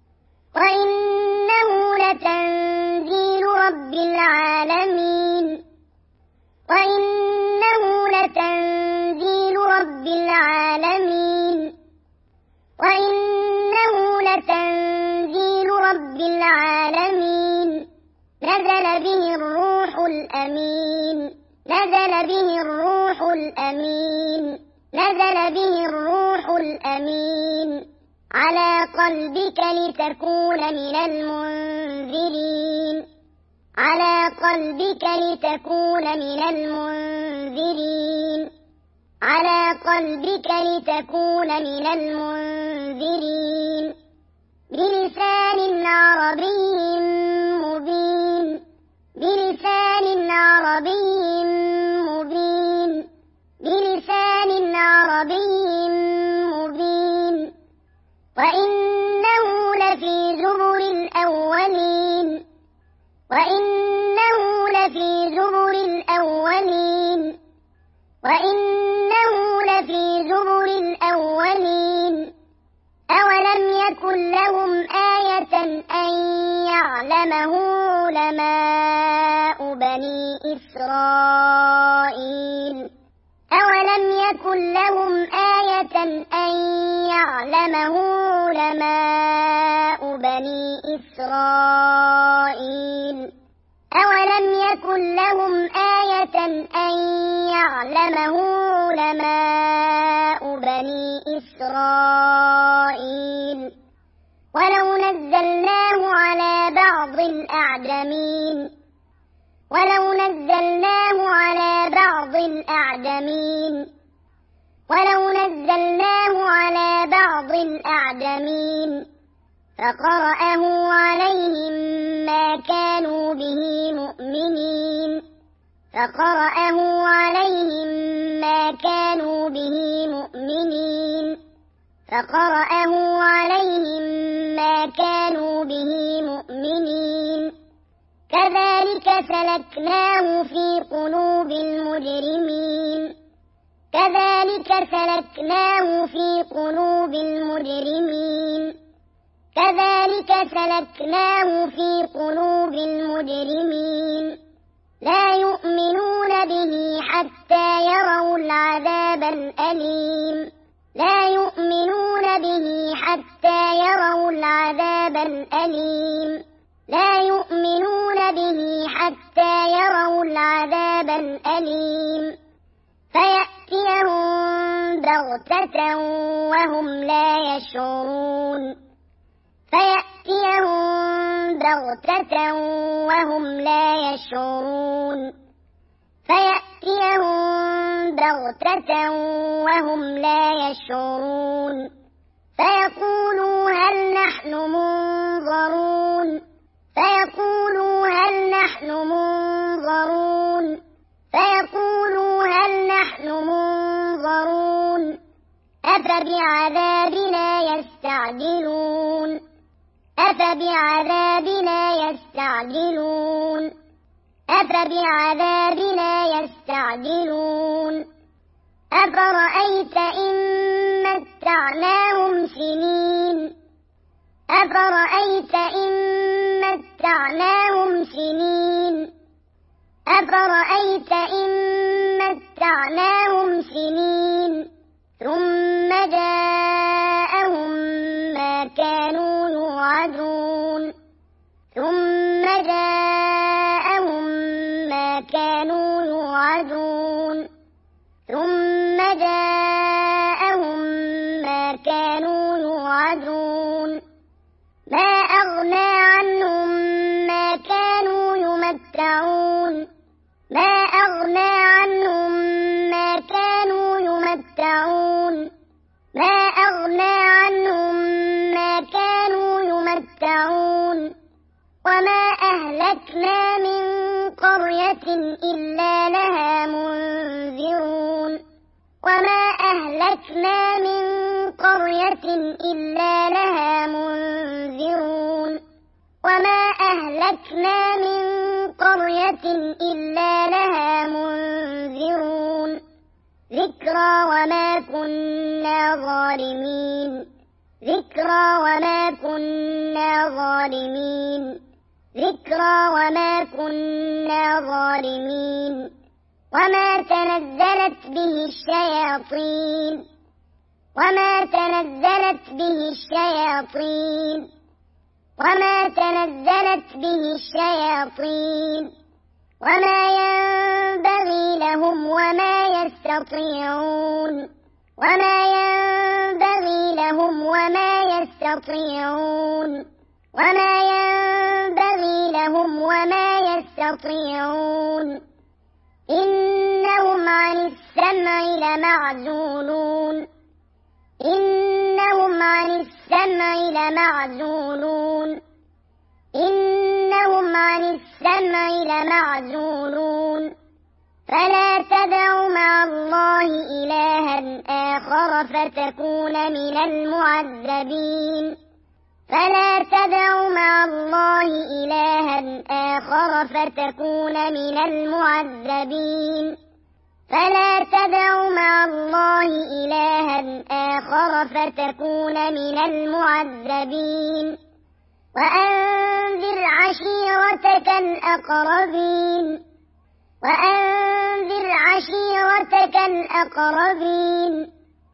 وإنه لتنزيل رب العالمين وإنه لتنزيل رب العالمين وإنه لتنزيل رب العالمين نزل به الروح الأمين نزل به الروح الأمين نزل به الروح الأمين على قلبك لتكون من المنذرين على قلبك لتكون من المنذرين على قلبك لتكون من المنذرين بلسان عربي مبين بلسان عربي مبين بلسان عربي مبين وإنه لفي زبر الأولين وإنه لفي زبر الأولين وإنه لفي زبر الأولين أولم يكن لهم آية أن يعلمه علماء بني إسرائيل أولم يكن لهم آية أن يعلمه علماء بني إسرائيل أولم يكن لهم آية أن يعلمه علماء بني إسرائيل ولو نزلناه على بعض الأعجمين ولو نزلناه على بعض الأعجمين ولو نزلناه على بعض الأعجمين فقرأه عليهم ما كانوا به مؤمنين فقرأه عليهم ما كانوا به مؤمنين فقرأه عليهم ما كانوا به مؤمنين كذلك سلكناه في قلوب المجرمين كذلك سلكناه في قلوب المجرمين كذلك سلكناه في قلوب المجرمين لا يؤمنون به حتى يروا العذاب الأليم لا يؤمنون به حتى يروا العذاب الأليم لا يؤمنون به حتى يروا العذاب الأليم فيأتيهم بغتة وهم لا يشعرون فيأتيهم بغتة وهم لا يشعرون فيأتيهم بغتة وهم لا يشعرون فيقولوا هل نحن منظرون فيقولوا هل نحن منظرون فيقولوا هل نحن منظرون أفبعذابنا يستعجلون أفبعذابنا يستعجلون أفبعذابنا يستعجلون أفرأيت إن متعناهم سنين أفرأيت إن متعناهم سنين أفرأيت إن متعناهم سنين ثم جاءهم ما كانوا يوعدون ثم جاءهم ما كانوا يوعدون ثم جاءهم ما كانوا أغنى عنهم ما كانوا يمتعون ما أغنى عنهم ما كانوا يمتعون ما أغنى عنهم ما كانوا يمتعون وما أهلكنا من قرية إلا لها منذرون وما أهلكنا من قرية إلا لها منذرون وما أهلكنا من قرية إلا لها منذرون ذكرى وما كنا ظالمين ذكرى وما كنا ظالمين ذكرى وما كنا ظالمين وما تنزلت به الشياطين وما تنزلت به الشياطين وما تنزلت به الشياطين وما ينبغي لهم وما يستطيعون وما ينبغي لهم وما يستطيعون وما ينبغي لهم وما يستطيعون إنهم عن السمع لمعزولون إنهم عن السمع لمعزولون إنهم عن السمع لمعزولون فلا تدع مع الله إلها آخر فتكون من المعذبين فلا تدع مع الله إلها آخر فتكون من المعذبين فلا تدع مع الله إلها آخر فتكون من المعذبين وأنذر عشيرتك الأقربين وأنذر عشيرتك الأقربين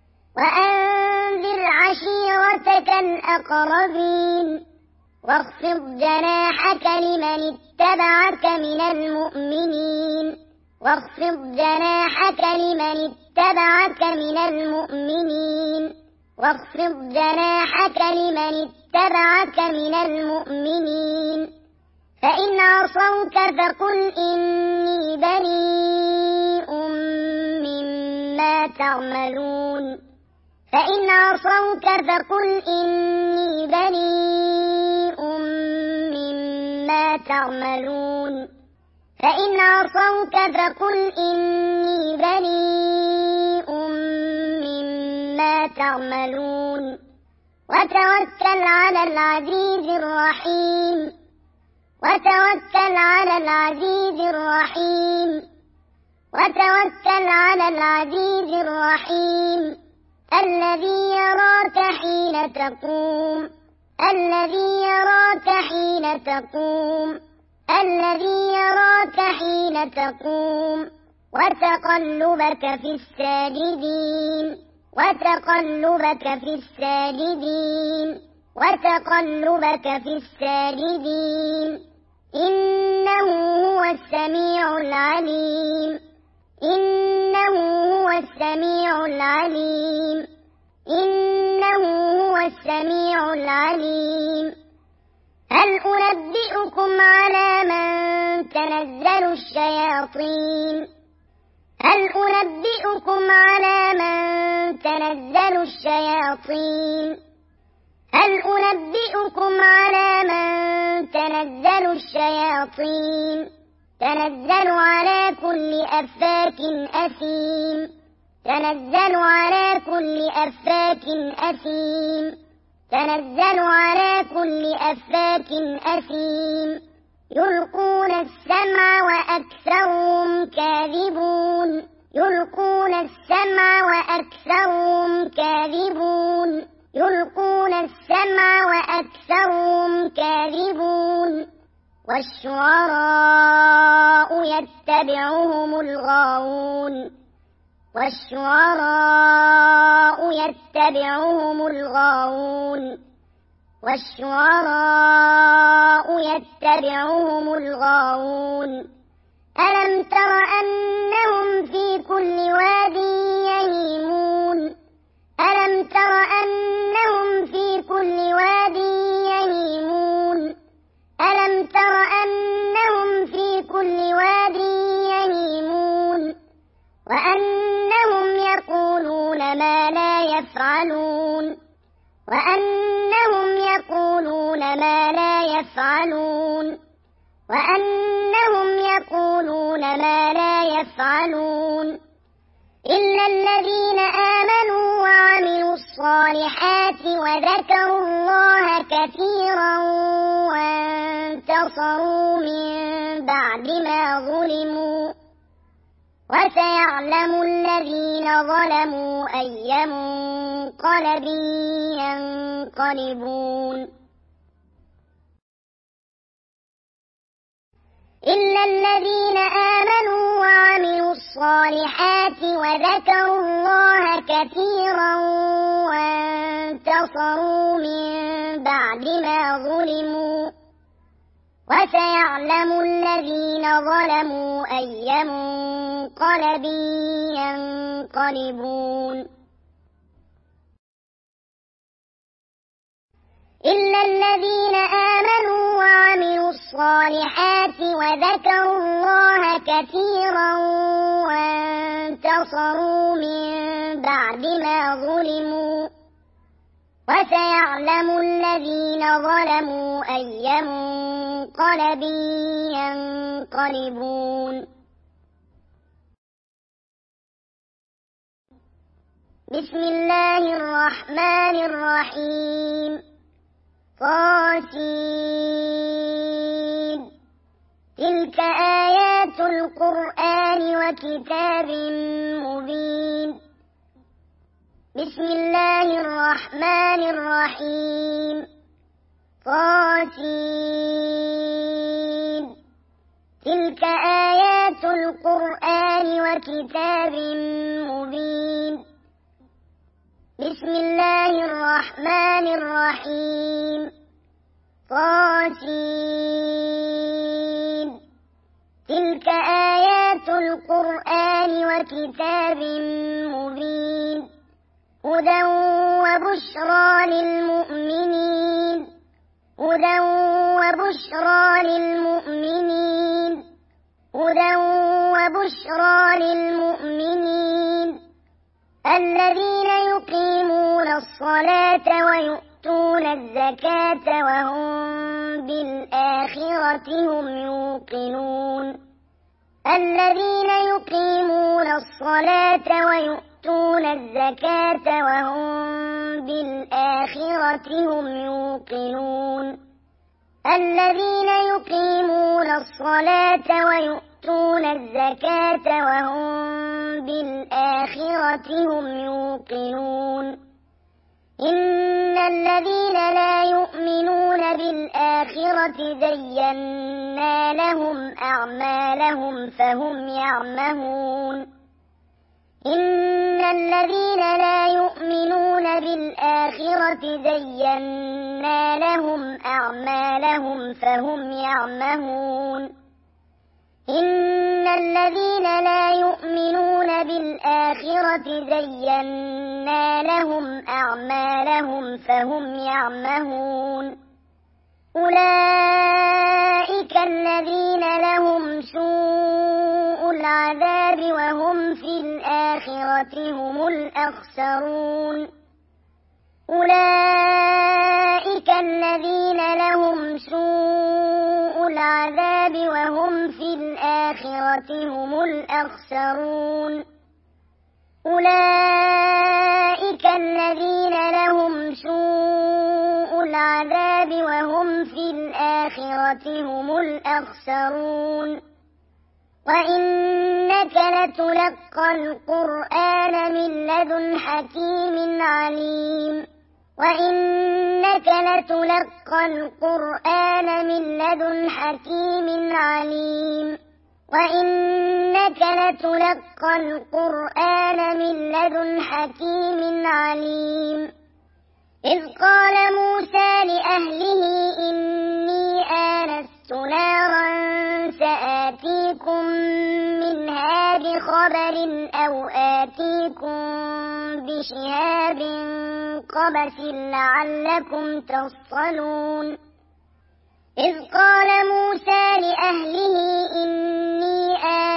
وأنذر عشيرتك الأقربين واخفض جناحك لمن اتبعك من المؤمنين واخفض جناحك لمن اتبعك من المؤمنين واخفض جناحك لمن اتبعك من المؤمنين فإن عصوك فقل إني بريء مما تعملون فإن عصوك فقل إني بريء مما تعملون فإن عصوك فقل إني بريء مما تعملون وتوكل على العزيز الرحيم وتوكل على العزيز الرحيم وتوكل على العزيز الرحيم الذي يراك حين تقوم الذي يراك حين تقوم الذي يراك حين تقوم وتقلبك في الساجدين وتقلبك في الساجدين وتقلبك في الساجدين إنه هو السميع العليم إنه هو السميع العليم إنه هو السميع العليم هل أنبئكم على من تنزل الشياطين هل أنبئكم على من تنزل الشياطين هل أنبئكم على من تنزل الشياطين تنزل على كل أفاك أثيم تنزل على كل أفاك أثيم تنزل على كل أفاك أثيم يلقون السمع وأكثرهم كاذبون يلقون السمع وأكثرهم كاذبون يلقون السمع وأكثرهم كاذبون والشعراء يتبعهم الغاوون والشعراء يتبعهم الغاوون والشعراء يتبعهم الغاوون ألم تر أنهم في كل واد يهيمون ألم تر أنهم في كل واد يهيمون وأنهم يقولون ما لا يفعلون وأنهم يقولون ما لا يفعلون إلا الذين آمنوا وعملوا الصالحات وذكروا الله كثيرا وانتصروا من بعد ما ظلموا وسيعلم الذين ظلموا أي منقلب ينقلبون إلا الذين آمنوا وعملوا الصالحات وذكروا الله كثيرا وانتصروا من بعد ما ظلموا وسيعلم الذين ظلموا أي منقلب ينقلبون إلا الذين آمنوا وعملوا الصالحات وذكروا الله كثيرا وانتصروا من بعد ما ظلموا وسيعلم الذين ظلموا أي منقلب ينقلبون بسم الله الرحمن الرحيم طاسين تلك آيات القرآن وكتاب مبين بسم الله الرحمن الرحيم طاسين تلك آيات القرآن وكتاب مبين بسم الله الرحمن الرحيم طاسين تلك آيات القرآن وكتاب مبين هدى وبشرى للمؤمنين هدى وبشرى للمؤمنين هدى وبشرى للمؤمنين الذين يقيمون الصلاة ويؤتون الزكاة وهم بالآخرة هم يوقنون الذين يقيمون الصلاة ويؤتون الزكاة وهم بالآخرة هم يوقنون الذين يقيمون الصلاة ويؤتون الزكاة وهم بالآخرة هم يوقنون إن الذين لا يؤمنون بالآخرة زينا لهم أعمالهم فهم يعمهون إن الذين لا يؤمنون بالآخرة زينا لهم أعمالهم فهم يعمهون إن الذين لا يؤمنون بالآخرة زينا لهم أعمالهم فهم يعمهون أولئك الذين لهم سوء العذاب وهم في الآخرة هم الأخسرون أولئك الذين لهم سوء العذاب وهم في الآخرة هم الأخسرون أولئك الذين لهم سوء العذاب وهم في الآخرة هم الأخسرون وإنك لتلقى القرآن من لدن حكيم عليم وإنك لتلقى القرآن من لدن حكيم عليم وإنك لتلقى القرآن من لدن حكيم عليم إذ قال موسى لأهله إني آنست نارا سآتيكم منها بخبر أو آتيكم بشهاب قبس لعلكم تصطلون إذ قال موسى لأهله إني آنست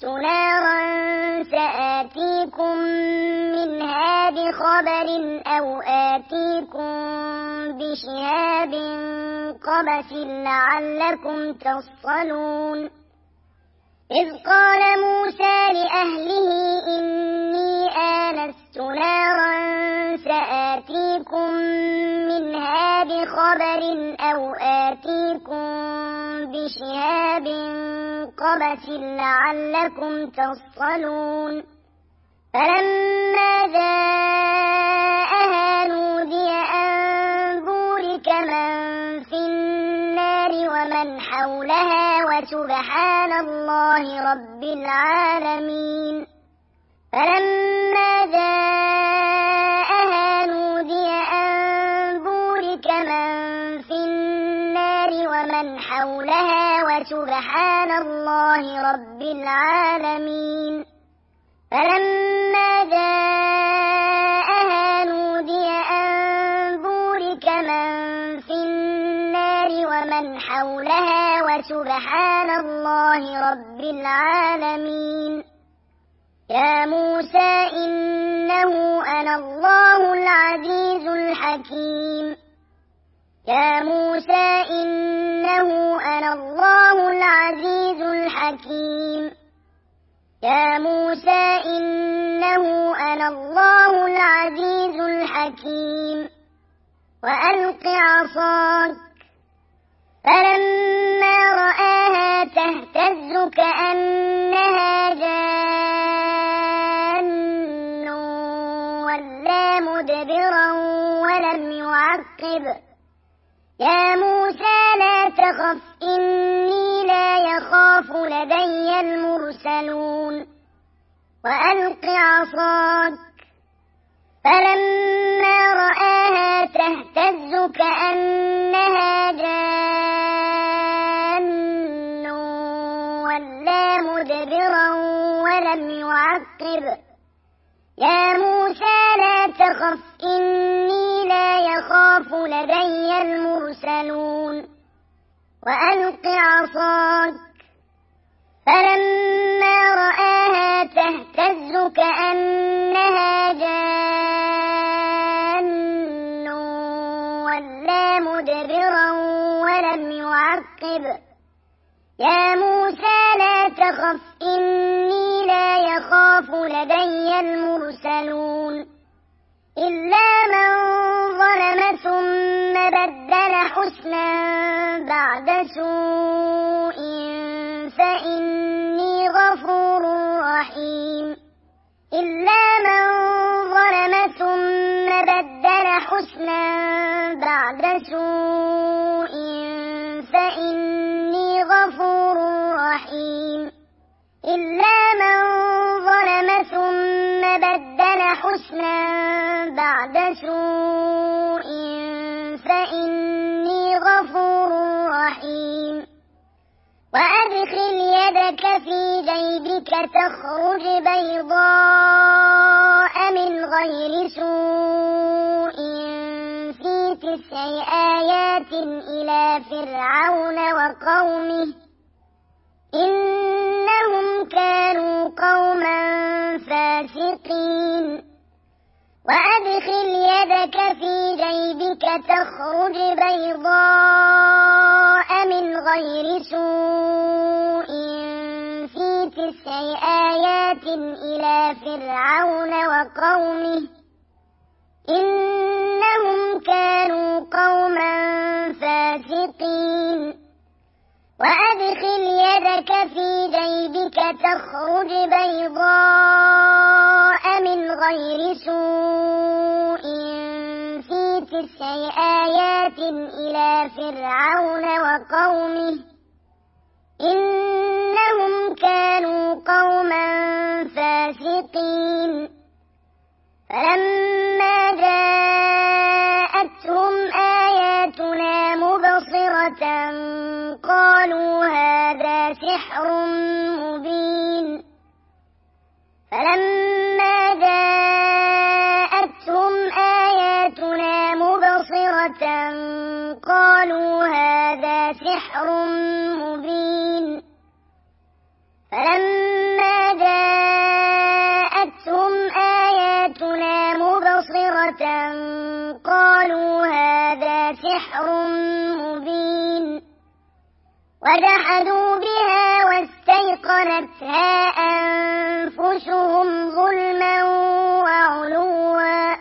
آنست نارا سآتيكم منها بخبر أو آتيكم بشهاب قبس لعلكم تصطلون إذ قال موسى لأهله إني آنست نارا سآتيكم منها بخبر أو آتيكم بشهاب قبس لعلكم تصطلون فلما جاءها نودي أن بورك من في النار ومن حولها وسبحان الله رب العالمين فلما جاءها نودي أن بورك من في النار ومن حولها وسبحان الله رب العالمين فلما جاءها نودي أن بورك من في النار ومن حولها وسبحان الله رب العالمين يا موسى إنه أنا الله العزيز الحكيم يا موسى إنه أنا الله العزيز الحكيم يا موسى إنه أنا الله العزيز الحكيم وألق عصاك فلما رآها تهتز كأنها جان ولا مدبرا ولم يعقب يا موسى لا تخف إني لا يخاف لدي المرسلون وألق عصاك فلما رآها تهتز كأنها جان ولا مدبرا ولم يعقب يا موسى لا تخف إني لا يخاف لدي المرسلون وألق عصاك فلما رآها تهتز كأنها جان ولا مدبرا ولم يعقب يا موسى لا تخف إني لا يخاف لدي المرسلون إلا من ظلم ثم بدل حسنا بعد سوء فإني غفور رحيم إلا من ظلم ثم بدل حسنا بعد سوء فإني غفور رحيم إلا من ظلم ثم بدل حسنا بعد سوء فإني غفور رحيم وأدخل يدك في جيبك تخرج بيضاء من غير سوء في 9 آيات إلى فرعون وقومه إنهم كانوا قوما فاسقين وأدخل يدك في جيبك تخرج بيضاء من غير سوء في 9 آيات إلى فرعون وقومه إنهم كانوا قوما فاسقين وأدخل يدك في جيبك تخرج بيضاء من غير سوء في 9 آيات إلى فرعون وقومه إنهم كانوا قوما فاسقين فلما جاءتهم آياتنا مبصرة قالوا هذا سحر مبين فلما جاءتهم آياتنا مبصرة قالوا هذا سحر مبين فلما مبين وجحدوا بها واستيقنتها أنفسهم ظلما وعلوا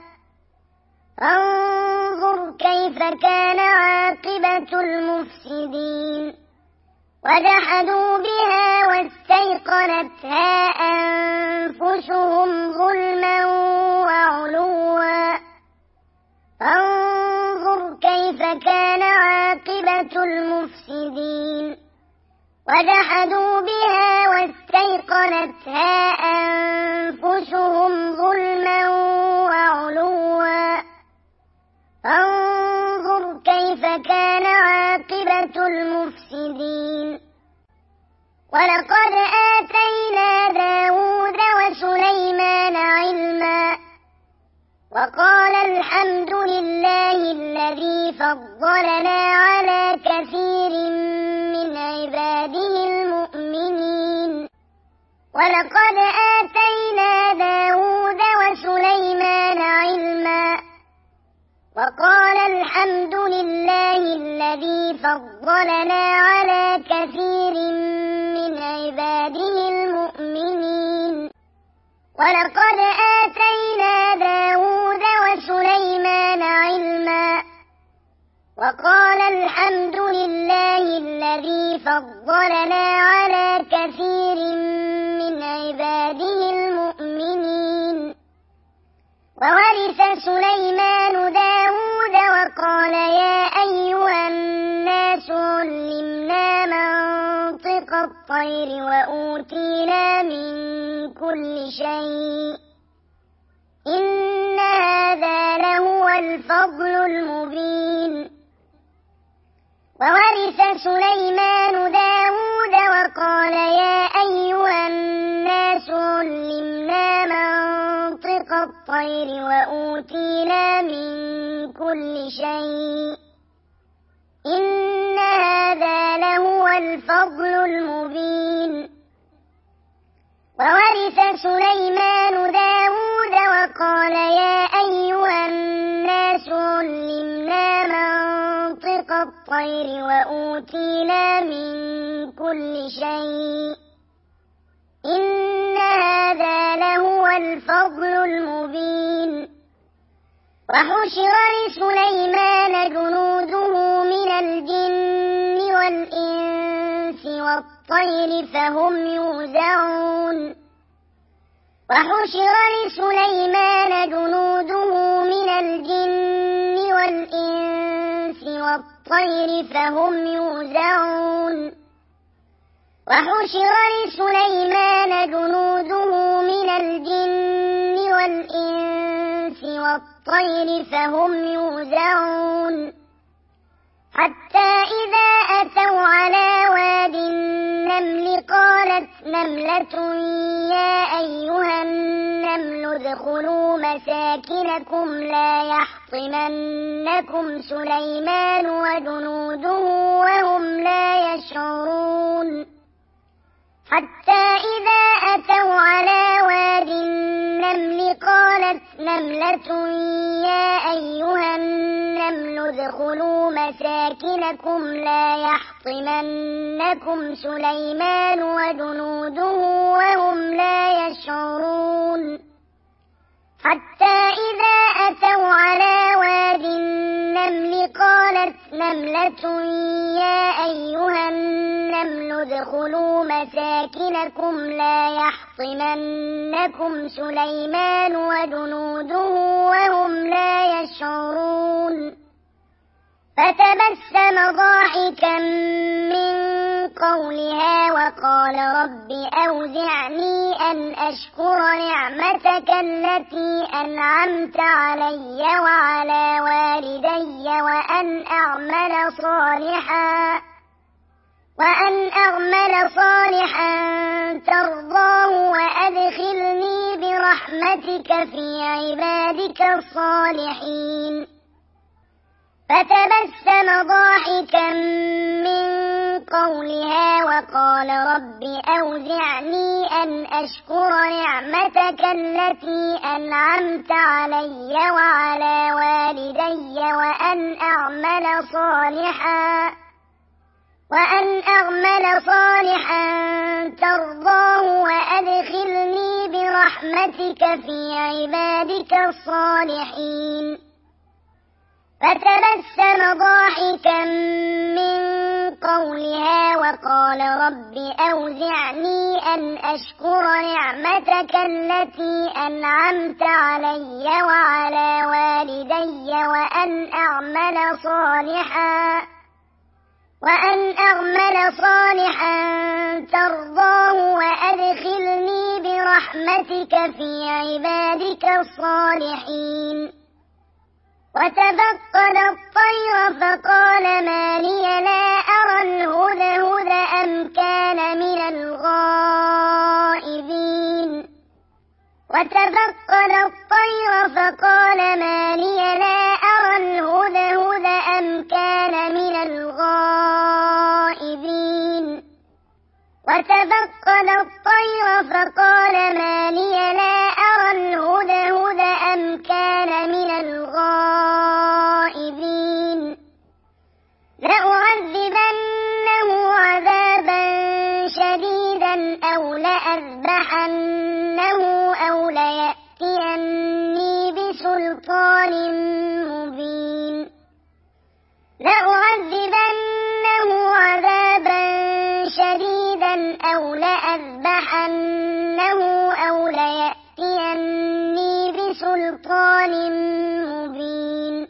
فانظر كيف كان عاقبة المفسدين وجحدوا بها واستيقنتها أنفسهم ظلما وعلوا فانظر كيف كان عاقبة المفسدين وجحدوا بها واستيقنتها أنفسهم ظلما وعلوا فانظر كيف كان عاقبة المفسدين ولقد آتينا داود وسليمان علما وقال الحمد لله الذي فضلنا على كثير من عباده المؤمنين ولقد آتينا داود وسليمان علما وقال الحمد لله الذي فضلنا على كثير من عباده المؤمنين ولقد آتينا داود وسليمان علما وقال الحمد لله الذي فضلنا على كثير من عباده المؤمنين وورث سليمان داود وقال يا أيها الناس علمنا منطق الطير وأوتينا من كل شيء إن هذا لهو الفضل المبين وورث سليمان داود وقال يا أيها الناس علمنا منطق الطير وأوتينا من كل شيء إن هذا لهو الفضل المبين وورث سليمان داود وقال يا أيها الناس علمنا منطق الطير وأوتينا من كل شيء إن هذا لهو الفضل المبين وحشر لسليمان جنوده من الجن والإنس والطير فهم يوزعون وحشر لسليمان جنوده من الجن والإنس والطير فهم يوزعون وحشر لسليمان جنوده من الجن والإنس والطير فهم يوزعون حتى إذا أتوا على واد النمل قالت نملة يا أيها النمل ادخلوا مساكنكم لا يحطمنكم سليمان وجنوده وهم لا يشعرون حتى إذا أتوا على واد النمل قالت نملة يا أيها النمل ادخلوا مساكنكم لا يحطمنكم سليمان وجنوده وهم لا يشعرون حتى إذا أتوا على واد النمل قالت نملة يا أيها النمل ادخلوا مساكنكم لا يحطمنكم سليمان وجنوده وهم لا يشعرون فتبسم ضاحكا من قولها وقال رب أوزعني أن أشكر نعمتك التي أنعمت علي وعلى والدي وأن أعمل صالحا ترضاه وأدخلني برحمتك في عبادك الصالحين فتبسم ضاحكا من قولها وقال فقال رب أوزعني أن أشكر نعمتك التي أنعمت علي وعلى والدي وأن أعمل صالحا ترضاه وأدخلني برحمتك في عبادك الصالحين. فتبسم ضاحكا من قولها وقال رب أوزعني أن أشكر نعمتك التي أنعمت علي وعلى والدي وأن أعمل صالحا ترضاه وأدخلني برحمتك في عبادك الصالحين. وتفقد الطير فقال ما لي لا أرى الهدهد أم كان من الغائبين. وتفقد الطير فقال ما لي لا أرى الهدهد أم كان من الغائبين. وتفقد الطير فقال ما لي لا أرى الهدهد أم كان من الغائبين. لأعذبنه عذابا شديدا أو لأذبحنه أو ليأتيني بسلطان مبين. لأعذبنه عذابا شديدا أو لأذبحنه أو ليأتيني بسلطان مبين.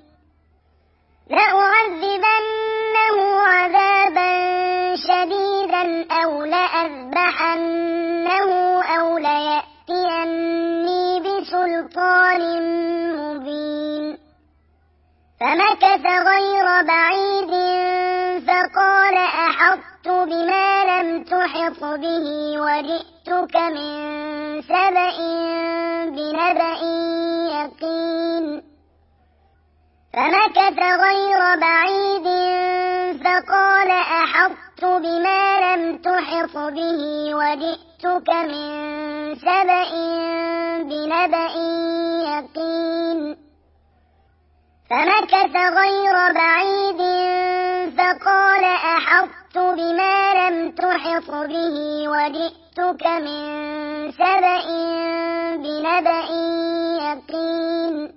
لأعذبنه عذابا شديدا أو لأذبحنه أو ليأتيني بسلطان مبين. فمكث غير بعيد فقال أحطت بما لم تحط به وجئتك من سبأ بنبأ يقين. فمكث غير بعيد فقال أحطت بما لم تحط به وجئتك من سبأ بنبأ يقين. فمكث غير بعيد فقال أحطت بما لم تحط به وجئتك من سبأ بنبأ يقين.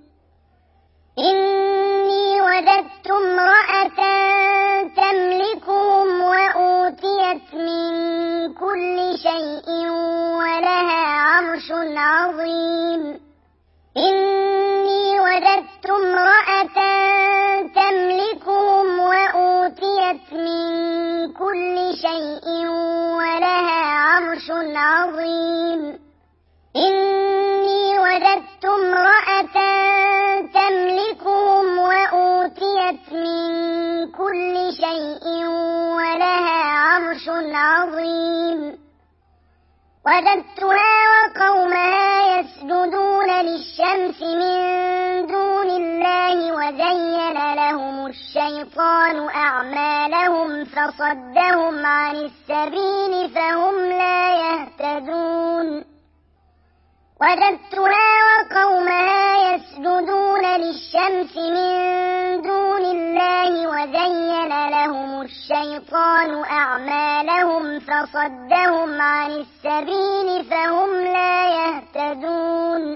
إني وجدت امرأة تملكهم وأوتيت من كل شيء ولها عرش عظيم. إني وجدت امرأة تملكهم وأوتيت من كل شيء ولها عرش عظيم. إني وجدت امرأة تملكهم وأوتيت من كل شيء ولها عرش عظيم. وجدتها وقومها يسجدون للشمس من دون الله وزين لهم الشيطان أعمالهم فصدهم عن السبيل فهم لا يهتدون. وجدتها وقومها يسجدون للشمس من دون الله وزين لهم الشيطان أعمالهم فصدهم عن السبيل فهم لا يهتدون.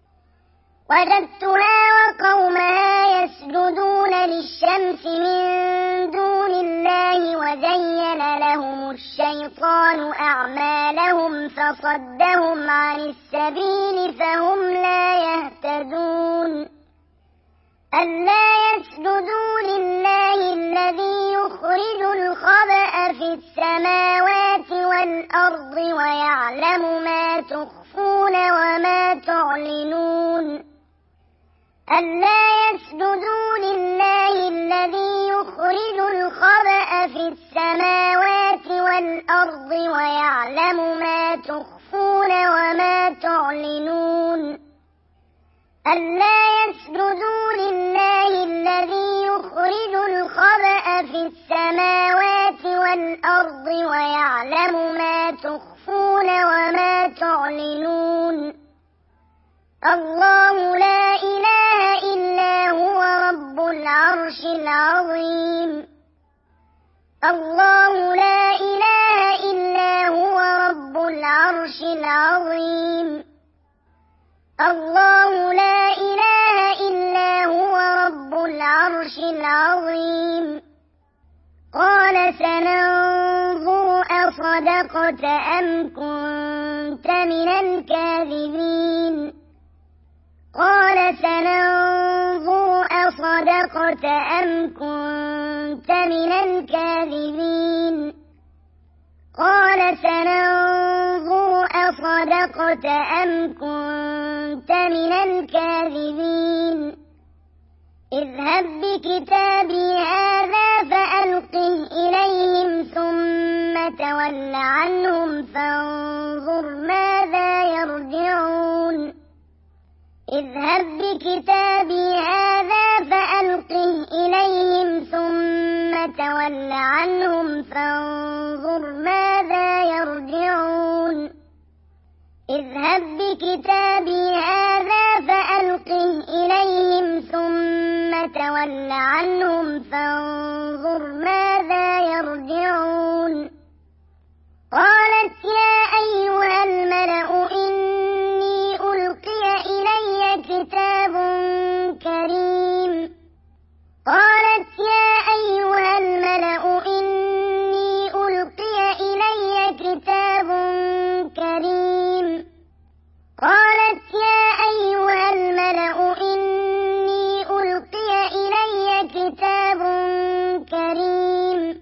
وجدتها وقومها يسجدون للشمس من دون الله وزين لهم الشيطان أعمالهم فصدهم عن السبيل فهم لا يهتدون. ألا يسجدوا لله الذي يخرج الخبأ في السماوات والأرض ويعلم ما تخفون وما تعلنون. ألا يسجدوا لله الذي يخرج الخبأ في السماوات والأرض ويعلم ما تخفون وما تعلنون. ألا يسجدوا لله الذي يخرج يعلم الخبأ في السماوات والأرض ويعلم ما تخفون وما تعلنون الله لا إله إلا هو رب العرش العظيم الله لا إله إلا هو رب العرش العظيم الله لا إله إلا هو رب العرش العظيم قال سننظر أصدقت أم كنت من الكاذبين قال سننظر أصدقت أم كنت من الكاذبين قال سننظر أصدقت أم كنت من الكاذبين اذهب بكتابي هذا فألقه إليهم ثم تول عنهم فانظر ماذا يرجعون اذهب بكتابي هذا فألقه إليهم ثم تول عنهم فانظر ماذا يرجعون اذهب بكتابي هذا فألقه إليهم ثم تول عنهم فانظر ماذا يرجعون قالت يا أيها الملأ إني ألقي إلي كتاب كريم قالت يا أيها الملأ إني ألقي إلي كتاب كريم قالت يا أيها الملأ إني ألقي إلي كتاب كريم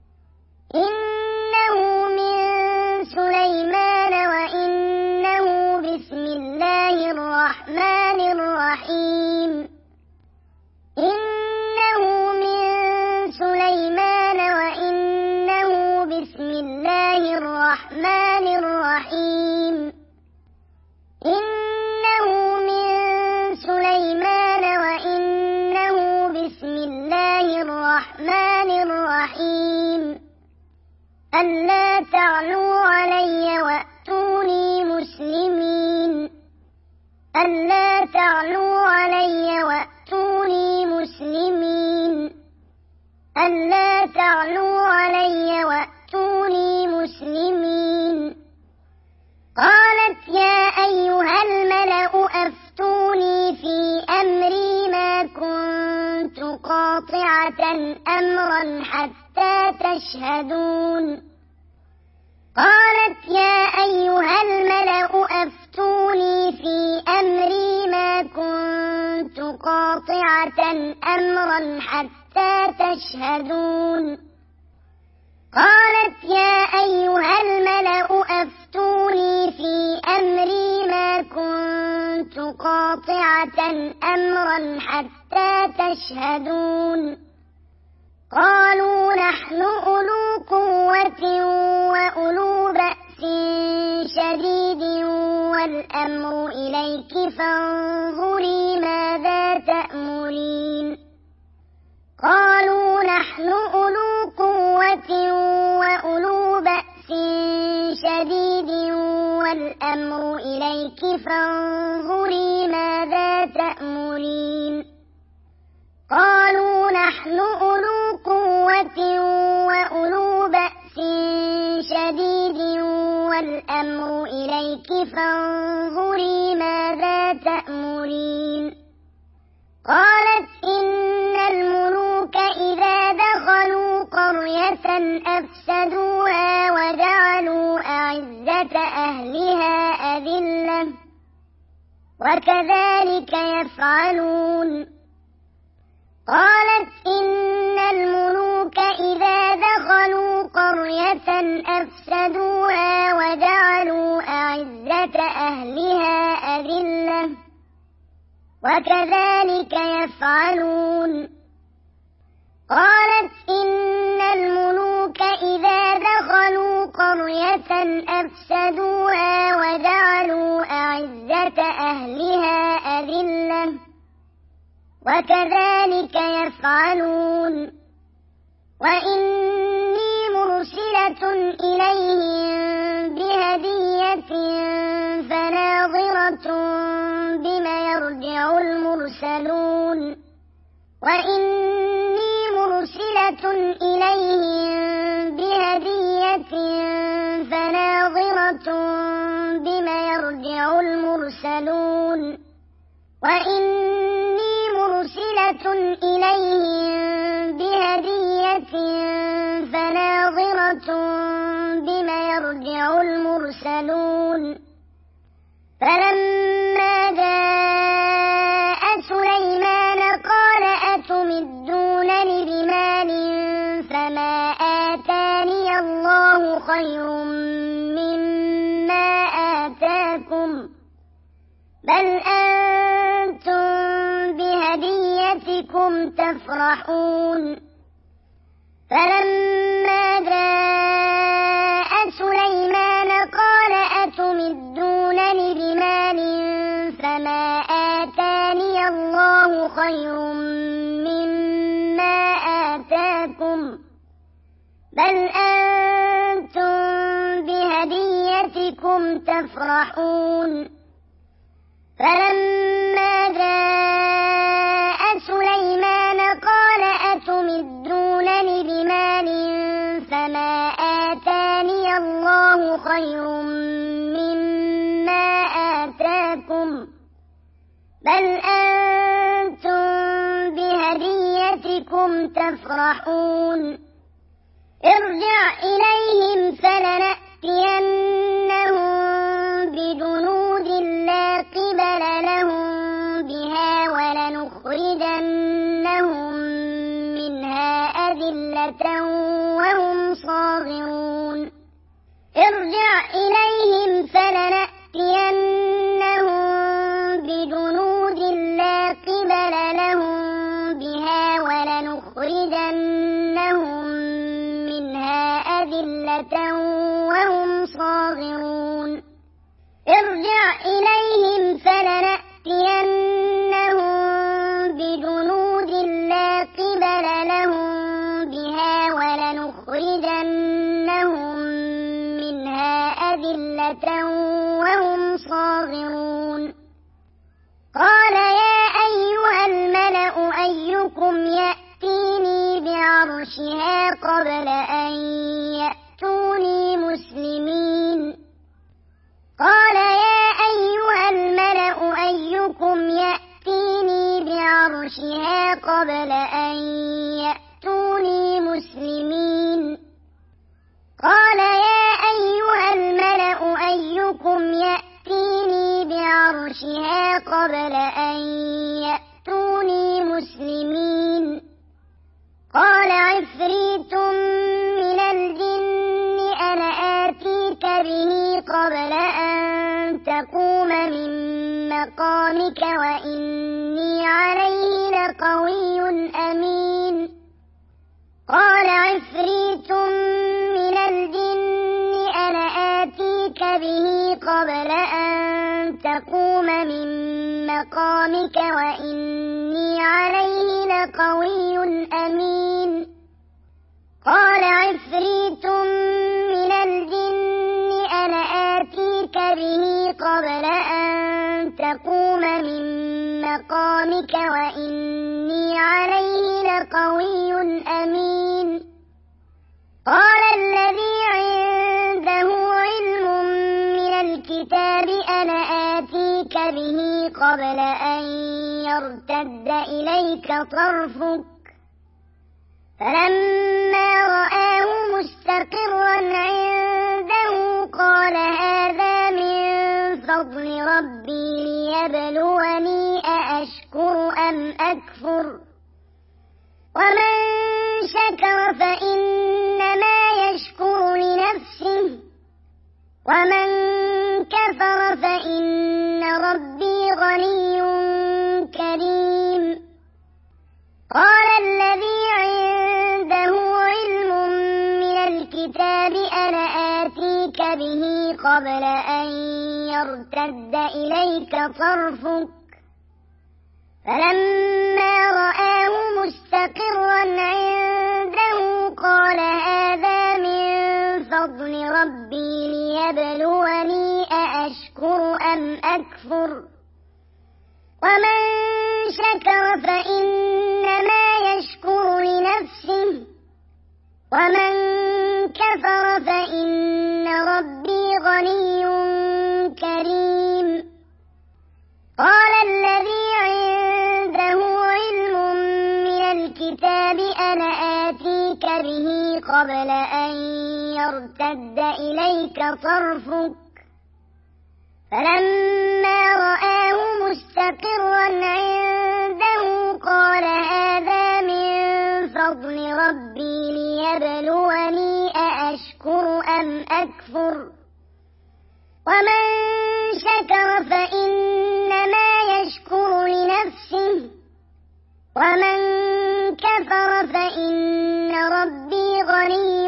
إنه من سليمان وإنه بسم الله الرحمن الرحيم إنه من سليمان وإنه بسم الله الرحمن الرحيم إنه من سليمان وإنه بسم الله الرحمن الرحيم ألا تعلوا علي وأتوني مسلمين ألا تعلوا علي وأتوني مسلمين ألا تعلوا علي وأتوني مسلمين قالت يا أيها الملأ أفتوني في أمري ما كنت قاطعة أمرا حتى تشهدون قالت يا أيها الملأ أفتوني في أمري ما كنت قاطعة أمرا حتى تشهدون قالت يا أيها الملأ أفتوني في أمري ما كنت قاطعة أمرا حتى تشهدون قالوا نحن أولو قوة وأولو بأس شديد والأمر إليك فانظري ماذا تأمرين قالوا نحن أولو قوة وأولو بأس شديد والأمر إليك فانظري ماذا تأمرين قالوا نحن أولو قوة وأولو بأس شديد والأمر إليك فانظري ماذا تأمرين قالت إن الملوك إذا دخلوا قرية أفسدوها وجعلوا أعزة أهلها أذلة وكذلك يفعلون قالت إن الملوك إذا دخلوا قرية أفسدوها وجعلوا أعزة أهلها أذلة وكذلك يفعلون قالت إن الملوك إذا دخلوا قرية أفسدوها وجعلوا أعزة أهلها أذلة وكذلك يفعلون وإني مرسلة إليهم بهدية فناظرة بما يرجع المرسلون وإني مرسلة إليهم بهدية فناظرة بما يرجع المرسلون وإني مرسلة إليهم بهدية فناظرة بما يرجع المرسلون فلما جاء سليمان قال أتمدونني بمال فما آتاني الله خير مما آتاكم بل أنتم بهديتكم تفرحون فلما جاء سليمان قال أتمدونني بمال فما آتاني الله خير مما آتاكم بل أنتم بهديتكم تفرحون فلما جاء سليمان قال أتمدونني بمال فما آتاني الله خير مما آتاكم بل أنتم بهديتكم تفرحون ارجع إليهم فلنأتينهم بجنود لا قبل لهم بها ولنخرجنهم منها أذلة وهم صاغرون ارجع إليهم فلنأتينهم بجنود لا قبل لهم بها ولنخرجنهم منها أذلة وهم صاغرون ارجع إليهم فلنأتينهم بجنود لا قبل لهم بها ولنخرجنهم منها أذلة وهم صاغرون قال يا أيها الملأ أيكم يأتيني بعرشها قبل أن يأتوني مسلمين قال يا أيها الملأ أيكم يأتيني بعرشها قبل أن يأتوني مسلمين قال يا أيها الملأ أيكم يأتيني بعرشها قبل أن يأتوني مسلمين قال عفريت من الجن أنا آتيك به قبل أن تقوم من مقامك وإني عليه لقوي أمين قال عفريت من الجن أنا آتيك به قبل أن تقوم من مقامك وإني عليه لقوي أمين قال عفريت من الجن أنا آتيك به قبل أن تقوم من مقامك وإني عليه لقوي أمين قال الذي عنده علم من الكتاب أنا آتيك به قبل أن يرتد إليك طرفك فلما رآه مستقرا عنده قال هذا من فضل ربي ليبلوني أأشكر أم أكفر ومن شكر فإنما يشكر لنفسه ومن كفر فإن ربي غني كريم قال الذي عنده علم من الكتاب أنا آتيك به قبل أن يرتد إليك طرفك فلما مستقرا عنده قال هذا من فضل ربي ليبلوني أأشكر أم أكفر ومن شكر فإنما يشكر لنفسه ومن كفر فإن ربي غني كريم قال الذي عنده علم من الكتاب أنا آتيك به قبل أن يرتد إليك طرفك فلما رآه مستقرا عنده قال هذا من فضل ربي ليبلوني أأشكر أم أكفر ومن شكر فإنما يشكر لنفسه ومن كفر فإن ربي غني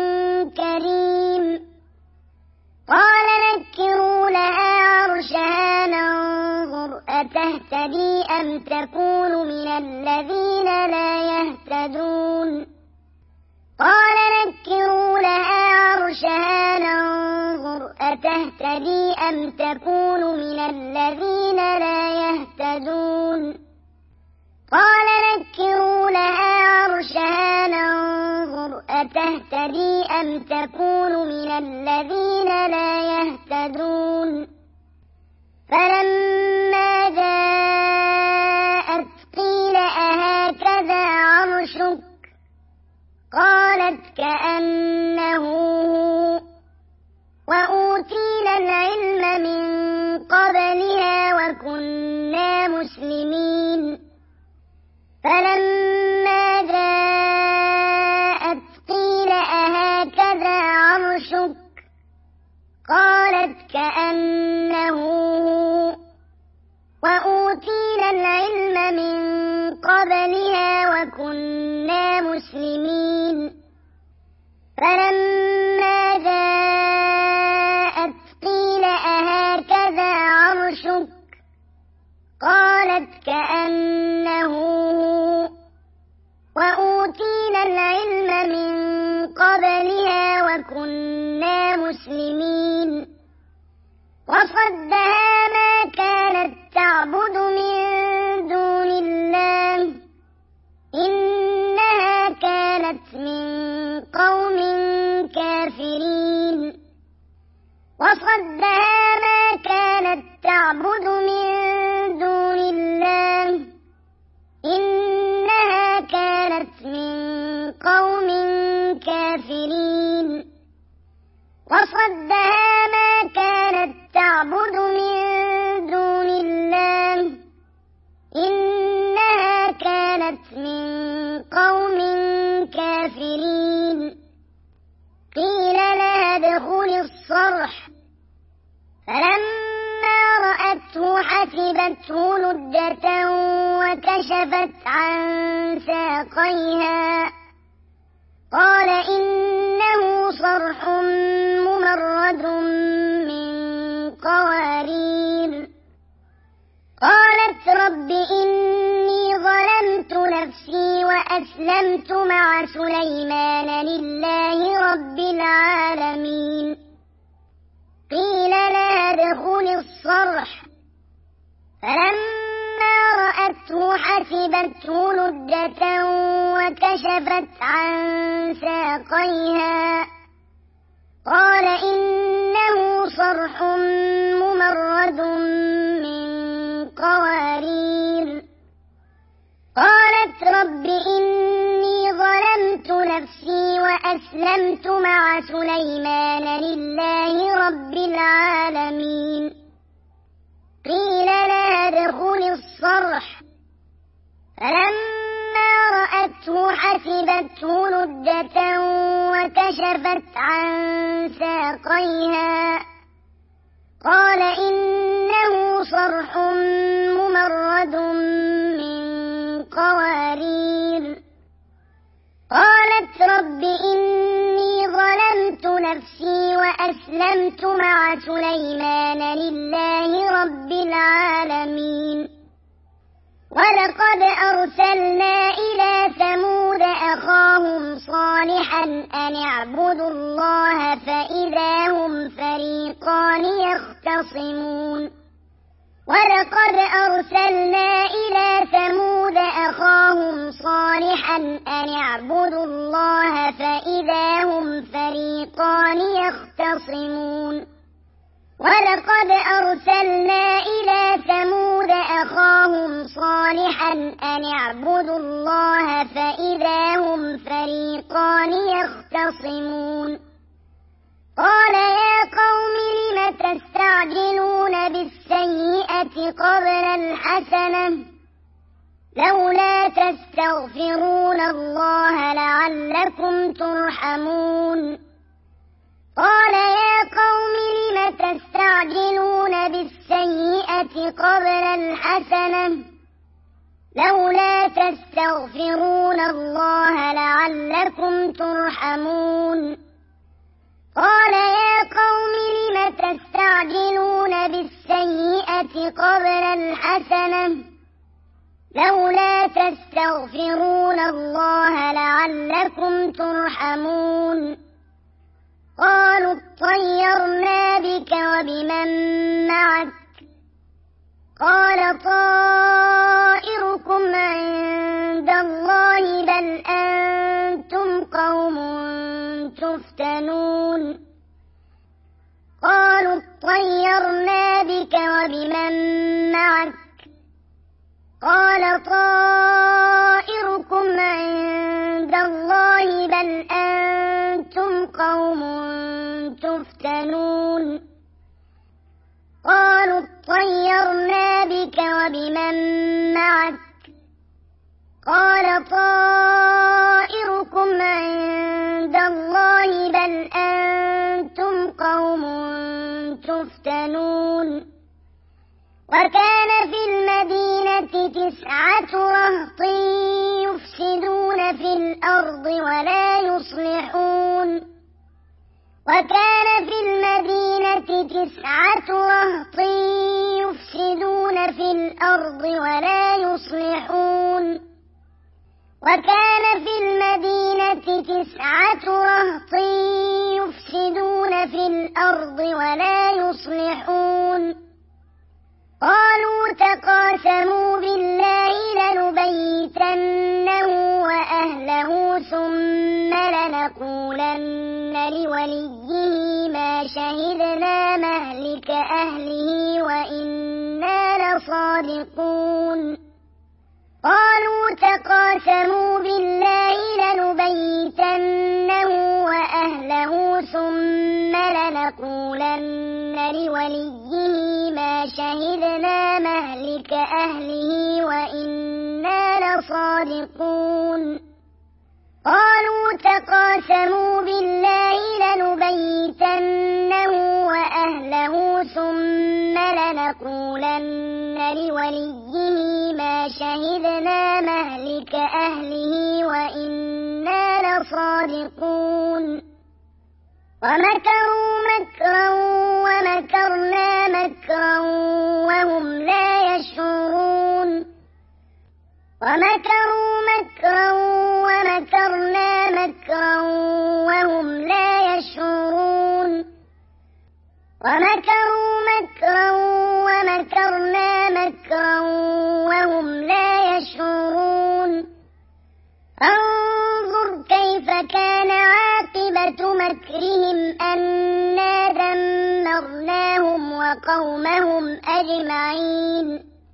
كريم قال نكروا لها عرشها ننظر أتهتدي أم تكون من الذين لا يهتدون قال نكروا لها عرشها ننظر أتهتدي أم تكون من الذين لا يهتدون قال نكروا لها عرشها ننظر أتهتدي أم تكون من الذين لا يهتدون فلما جاءت قيل أهكذا عرشك قالت كأنه وأوتينا العلم من قبلها وكنا مسلمين فلما جاءت قيل أهكذا عرشك قالت كأنه وأوتينا العلم من قبلها وكنا مسلمين فلما جاءت قيل أهكذا عرشك قالت كأنه وأوتينا العلم من قبلها وكنا مسلمين وصدها ما كانت تعبد من دون الله إنها كانت من قوم كافرين وصدها ما كانت تعبد من دون الله إنها كانت من قوم كافرين وصدها ما كانت تعبد من دون الله إنها كانت من قوم كافرين قيل لها ادخلي الصرح فلما رأته حسبته لجة وكشفت عن ساقيها قال إنه صرح ممرد من قوارير قالت رب إني ظلمت نفسي وأسلمت مع سليمان لله رب العالمين قيل لها ادخلي الصرح فلما رأته حسبته لجة وكشفت عن ساقيها قال إنه صرح ممرد من قوارير قالت رب إني ظلمت نفسي وأسلمت مع سليمان لله رب العالمين قيل لها ادخلي الصرح فلما رأته حسبته لجة وكشفت عن ساقيها قال إنه صرح ممرد من قوارير قالت رب إني ظلمت نفسي وأسلمت مع سليمان لله رب العالمين ولقد أرسلنا إلى ثمود أخاهم صالحا أن اعبدوا الله فإذا هم فريقان يختصمون ولقد أرسلنا إلى ثمود أخاهم صالحا أن اعبدوا الله فإذا هم فريقان يختصمون ولقد أرسلنا إلى ثمود أخاهم صالحا أن اعبدوا الله فإذا هم فريقان يختصمون قال يا قوم لم تستعجلون بالسيئة قبل الحسنة لولا تستغفرون الله لعلكم ترحمون قال يا قوم لم تستعجلون بالسيئة قبل الحسنة لولا تستغفرون الله لعلكم ترحمون قال يا قوم لم تستعجلون بالسيئة قبل الحسنة لولا تستغفرون الله لعلكم ترحمون قالوا اطيرنا بك وبمن معك قال طائركم عند الله بل أنتم قوم تفتنون قالوا اطيرنا بك وبمن معك قال طائركم عند الله بل أنتم قوم تفتنون قالوا اطيرنا بك وبمن معك قال طائركم عند الله بل أنتم قوم تفتنون وكان في المدينة 9 رهط يفسدون في الأرض ولا يصلحون وكان في المدينة 9 رهط يفسدون في الأرض ولا يصلحون وكان في المدينة 9 رهط يفسدون في الأرض ولا يصلحون قالوا تقاسموا بالله لنبيتنه وأهله ثم لنقولن لوليه ما شهدنا مهلك أهله وإنا لصادقون قالوا تقاسموا بالله لنبيتنه وأهله ثم لنقولن لوليه ما شهدنا مهلك أهله وإنا لصادقون قالوا تقاسموا بالله لنبيتنه وأهله ثم لنقولن لوليه ما شهدنا مهلك أهله وإنا لصادقون ومكروا مكرا ومكرنا مكرا وهم لا يشعرون ومكروا مكرا ومكرنا مكرا وهم لا يشعرون ومكروا مكرا ومكرنا مكرا وهم لا يشعرون فانظر كيف كان عاقبة مكرهم أنا دمرناهم وقومهم أجمعين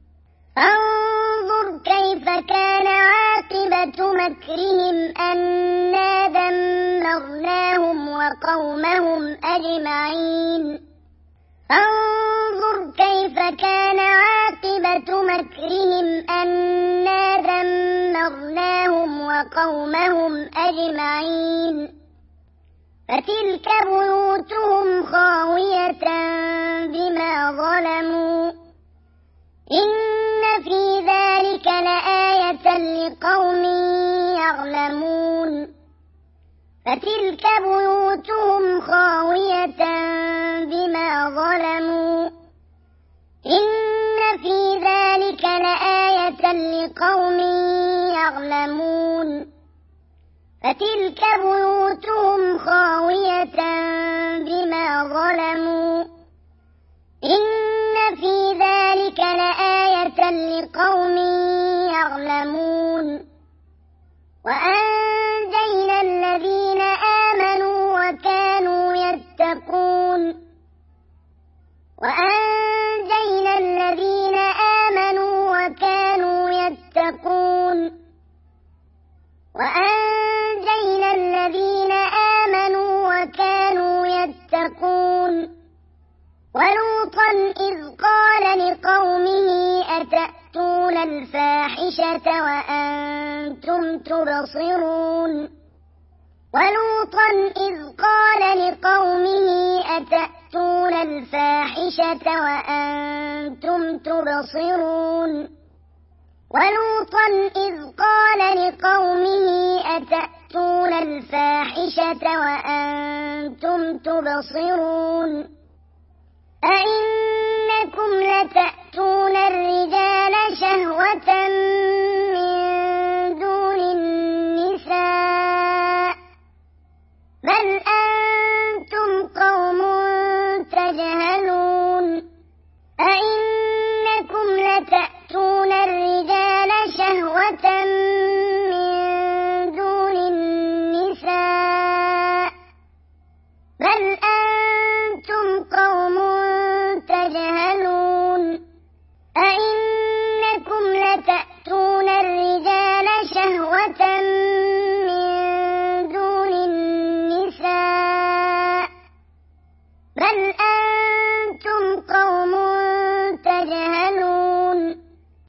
فانظر كيف كان عاقبة مكرهم أنا دمرناهم وقومهم أجمعين فانظر كيف كان عاقبة مكرهم أنا دمرناهم وقومهم أجمعين فتلك بيوتهم خاوية بما ظلموا إن في ذلك لآية لقوم يعلمون فتلك بيوتهم خاوية بما ظلموا إن في ذلك لآية لقوم يعلمون فتلك بيوتهم خاوية بما ظلموا إن في ذلك لآية لقوم يعلمون وأنجينا الذين آمنوا وكانوا يتقون وأنجينا الذين آمنوا وكانوا يتقون وأنجينا الذين آمنوا وكانوا يتقون ولوطا إذ قال لقومه أتأتون الفاحشة وأنتم تبصرون ولوطا إذ قال لقومه أتأتون الفاحشة وأنتم تبصرون ولوطا إذ قال لقومه أتأتون الفاحشة وأنتم تبصرون أئنكم لتأتون الرجال شهوة